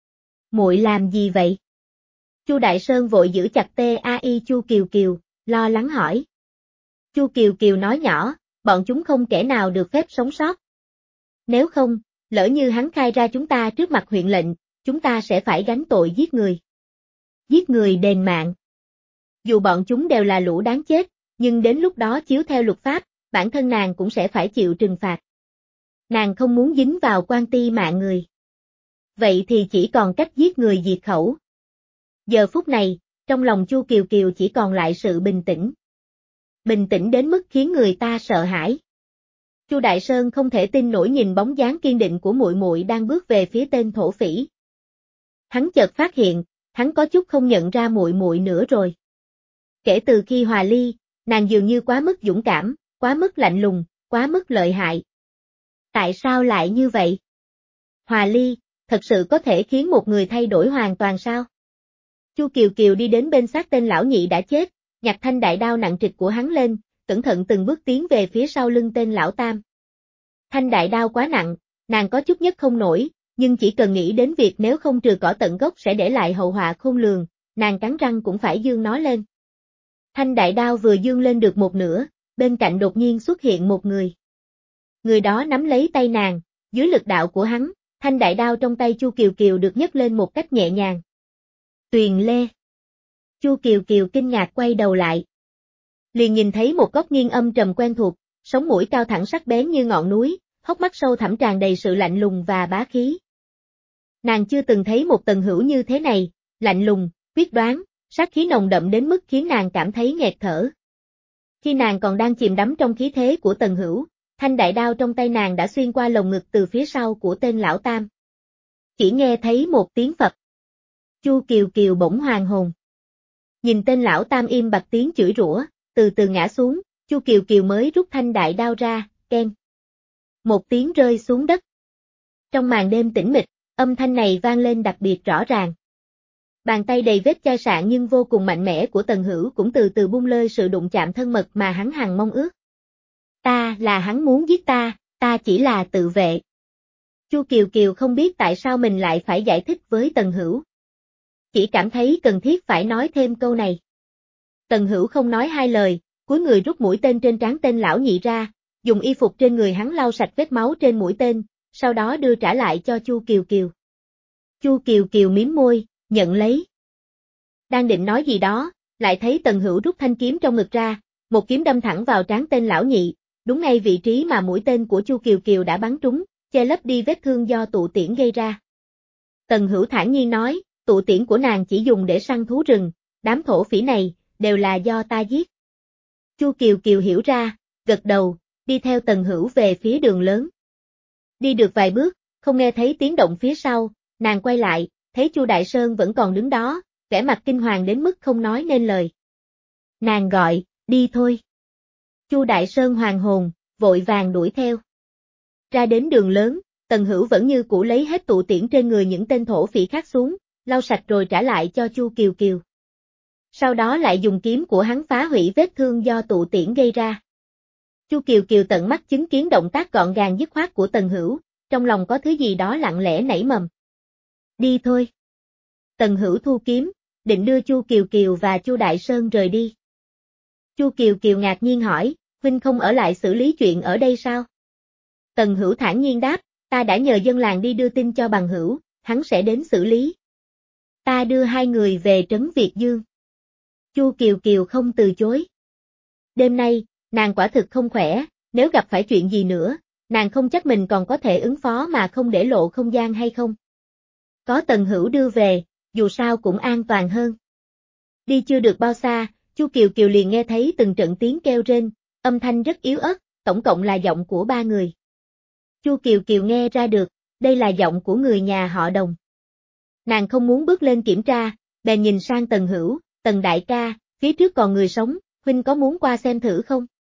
A: Muội làm gì vậy? Chu Đại Sơn vội giữ chặt tai Chu Kiều Kiều, lo lắng hỏi. Chu Kiều Kiều nói nhỏ, bọn chúng không kẻ nào được phép sống sót. Nếu không, lỡ như hắn khai ra chúng ta trước mặt huyện lệnh, chúng ta sẽ phải gánh tội giết người. Giết người đền mạng. Dù bọn chúng đều là lũ đáng chết, nhưng đến lúc đó chiếu theo luật pháp, bản thân nàng cũng sẽ phải chịu trừng phạt. Nàng không muốn dính vào quan ti mạng người. Vậy thì chỉ còn cách giết người diệt khẩu. Giờ phút này, trong lòng Chu Kiều Kiều chỉ còn lại sự bình tĩnh. Bình tĩnh đến mức khiến người ta sợ hãi. Chu Đại Sơn không thể tin nổi nhìn bóng dáng kiên định của muội muội đang bước về phía tên thổ phỉ. Hắn chợt phát hiện, hắn có chút không nhận ra muội muội nữa rồi. Kể từ khi hòa ly, nàng dường như quá mức dũng cảm, quá mức lạnh lùng, quá mức lợi hại. Tại sao lại như vậy? Hòa ly, thật sự có thể khiến một người thay đổi hoàn toàn sao? Chu Kiều Kiều đi đến bên xác tên lão nhị đã chết, nhặt thanh đại đao nặng trịch của hắn lên, cẩn thận từng bước tiến về phía sau lưng tên lão tam. Thanh đại đao quá nặng, nàng có chút nhất không nổi, nhưng chỉ cần nghĩ đến việc nếu không trừ cỏ tận gốc sẽ để lại hậu họa khôn lường, nàng cắn răng cũng phải giương nó lên. Thanh đại đao vừa giương lên được một nửa, bên cạnh đột nhiên xuất hiện một người. Người đó nắm lấy tay nàng, dưới lực đạo của hắn, thanh đại đao trong tay Chu Kiều Kiều được nhấc lên một cách nhẹ nhàng. Tuyền Lê. Chu Kiều Kiều kinh ngạc quay đầu lại. Liền nhìn thấy một góc nghiêng âm trầm quen thuộc, sống mũi cao thẳng sắc bén như ngọn núi, hốc mắt sâu thẳm tràn đầy sự lạnh lùng và bá khí. Nàng chưa từng thấy một Tần Hữu như thế này, lạnh lùng, quyết đoán, sát khí nồng đậm đến mức khiến nàng cảm thấy nghẹt thở. Khi nàng còn đang chìm đắm trong khí thế của Tần Hữu, thanh đại đao trong tay nàng đã xuyên qua lồng ngực từ phía sau của tên lão tam. Chỉ nghe thấy một tiếng phập. Chu Kiều Kiều bỗng hoàn hồn. Nhìn tên lão tam im bặt tiếng chửi rủa, từ từ ngã xuống, Chu Kiều Kiều mới rút thanh đại đao ra, keng. Một tiếng rơi xuống đất. Trong màn đêm tĩnh mịch, âm thanh này vang lên đặc biệt rõ ràng. Bàn tay đầy vết chai sạn nhưng vô cùng mạnh mẽ của Tần Hữu cũng từ từ buông lơi sự đụng chạm thân mật mà hắn hằng mong ước. Ta là hắn muốn giết ta, ta chỉ là tự vệ. Chu Kiều Kiều không biết tại sao mình lại phải giải thích với Tần Hữu. Chỉ cảm thấy cần thiết phải nói thêm câu này. Tần Hữu không nói hai lời, cúi người rút mũi tên trên trán tên lão nhị ra, dùng y phục trên người hắn lau sạch vết máu trên mũi tên, sau đó đưa trả lại cho Chu Kiều Kiều. Chu Kiều Kiều mím môi, nhận lấy. Đang định nói gì đó, lại thấy Tần Hữu rút thanh kiếm trong ngực ra, một kiếm đâm thẳng vào trán tên lão nhị, đúng ngay vị trí mà mũi tên của Chu Kiều Kiều đã bắn trúng, che lấp đi vết thương do tụ tiễn gây ra. Tần Hữu thản nhiên nói, tụ tiễn của nàng chỉ dùng để săn thú rừng, đám thổ phỉ này, đều là do ta giết. Chu Kiều Kiều hiểu ra, gật đầu, đi theo Tần Hữu về phía đường lớn. Đi được vài bước, không nghe thấy tiếng động phía sau, nàng quay lại, thấy Chu Đại Sơn vẫn còn đứng đó, vẻ mặt kinh hoàng đến mức không nói nên lời. Nàng gọi, đi thôi. Chu Đại Sơn hoàng hồn, vội vàng đuổi theo. Ra đến đường lớn, Tần Hữu vẫn như cũ lấy hết tụ tiễn trên người những tên thổ phỉ khác xuống, lau sạch rồi trả lại cho Chu Kiều Kiều. Sau đó lại dùng kiếm của hắn phá hủy vết thương do tụ tiễn gây ra. Chu Kiều Kiều tận mắt chứng kiến động tác gọn gàng dứt khoát của Tần Hữu, trong lòng có thứ gì đó lặng lẽ nảy mầm. Đi thôi. Tần Hữu thu kiếm, định đưa Chu Kiều Kiều và Chu Đại Sơn rời đi. Chu Kiều Kiều ngạc nhiên hỏi, huynh không ở lại xử lý chuyện ở đây sao? Tần Hữu thản nhiên đáp, ta đã nhờ dân làng đi đưa tin cho bằng hữu, hắn sẽ đến xử lý. Ta đưa hai người về trấn Việt Dương. Chu Kiều Kiều không từ chối. Đêm nay, nàng quả thực không khỏe, nếu gặp phải chuyện gì nữa, nàng không chắc mình còn có thể ứng phó mà không để lộ không gian hay không. Có Tần Hữu đưa về, dù sao cũng an toàn hơn. Đi chưa được bao xa, Chu Kiều Kiều liền nghe thấy từng trận tiếng kêu rên, âm thanh rất yếu ớt, tổng cộng là giọng của ba người. Chu Kiều Kiều nghe ra được, đây là giọng của người nhà họ Đồng. Nàng không muốn bước lên kiểm tra, bèn nhìn sang Tần Hữu, Tần đại ca, phía trước còn người sống, huynh có muốn qua xem thử không?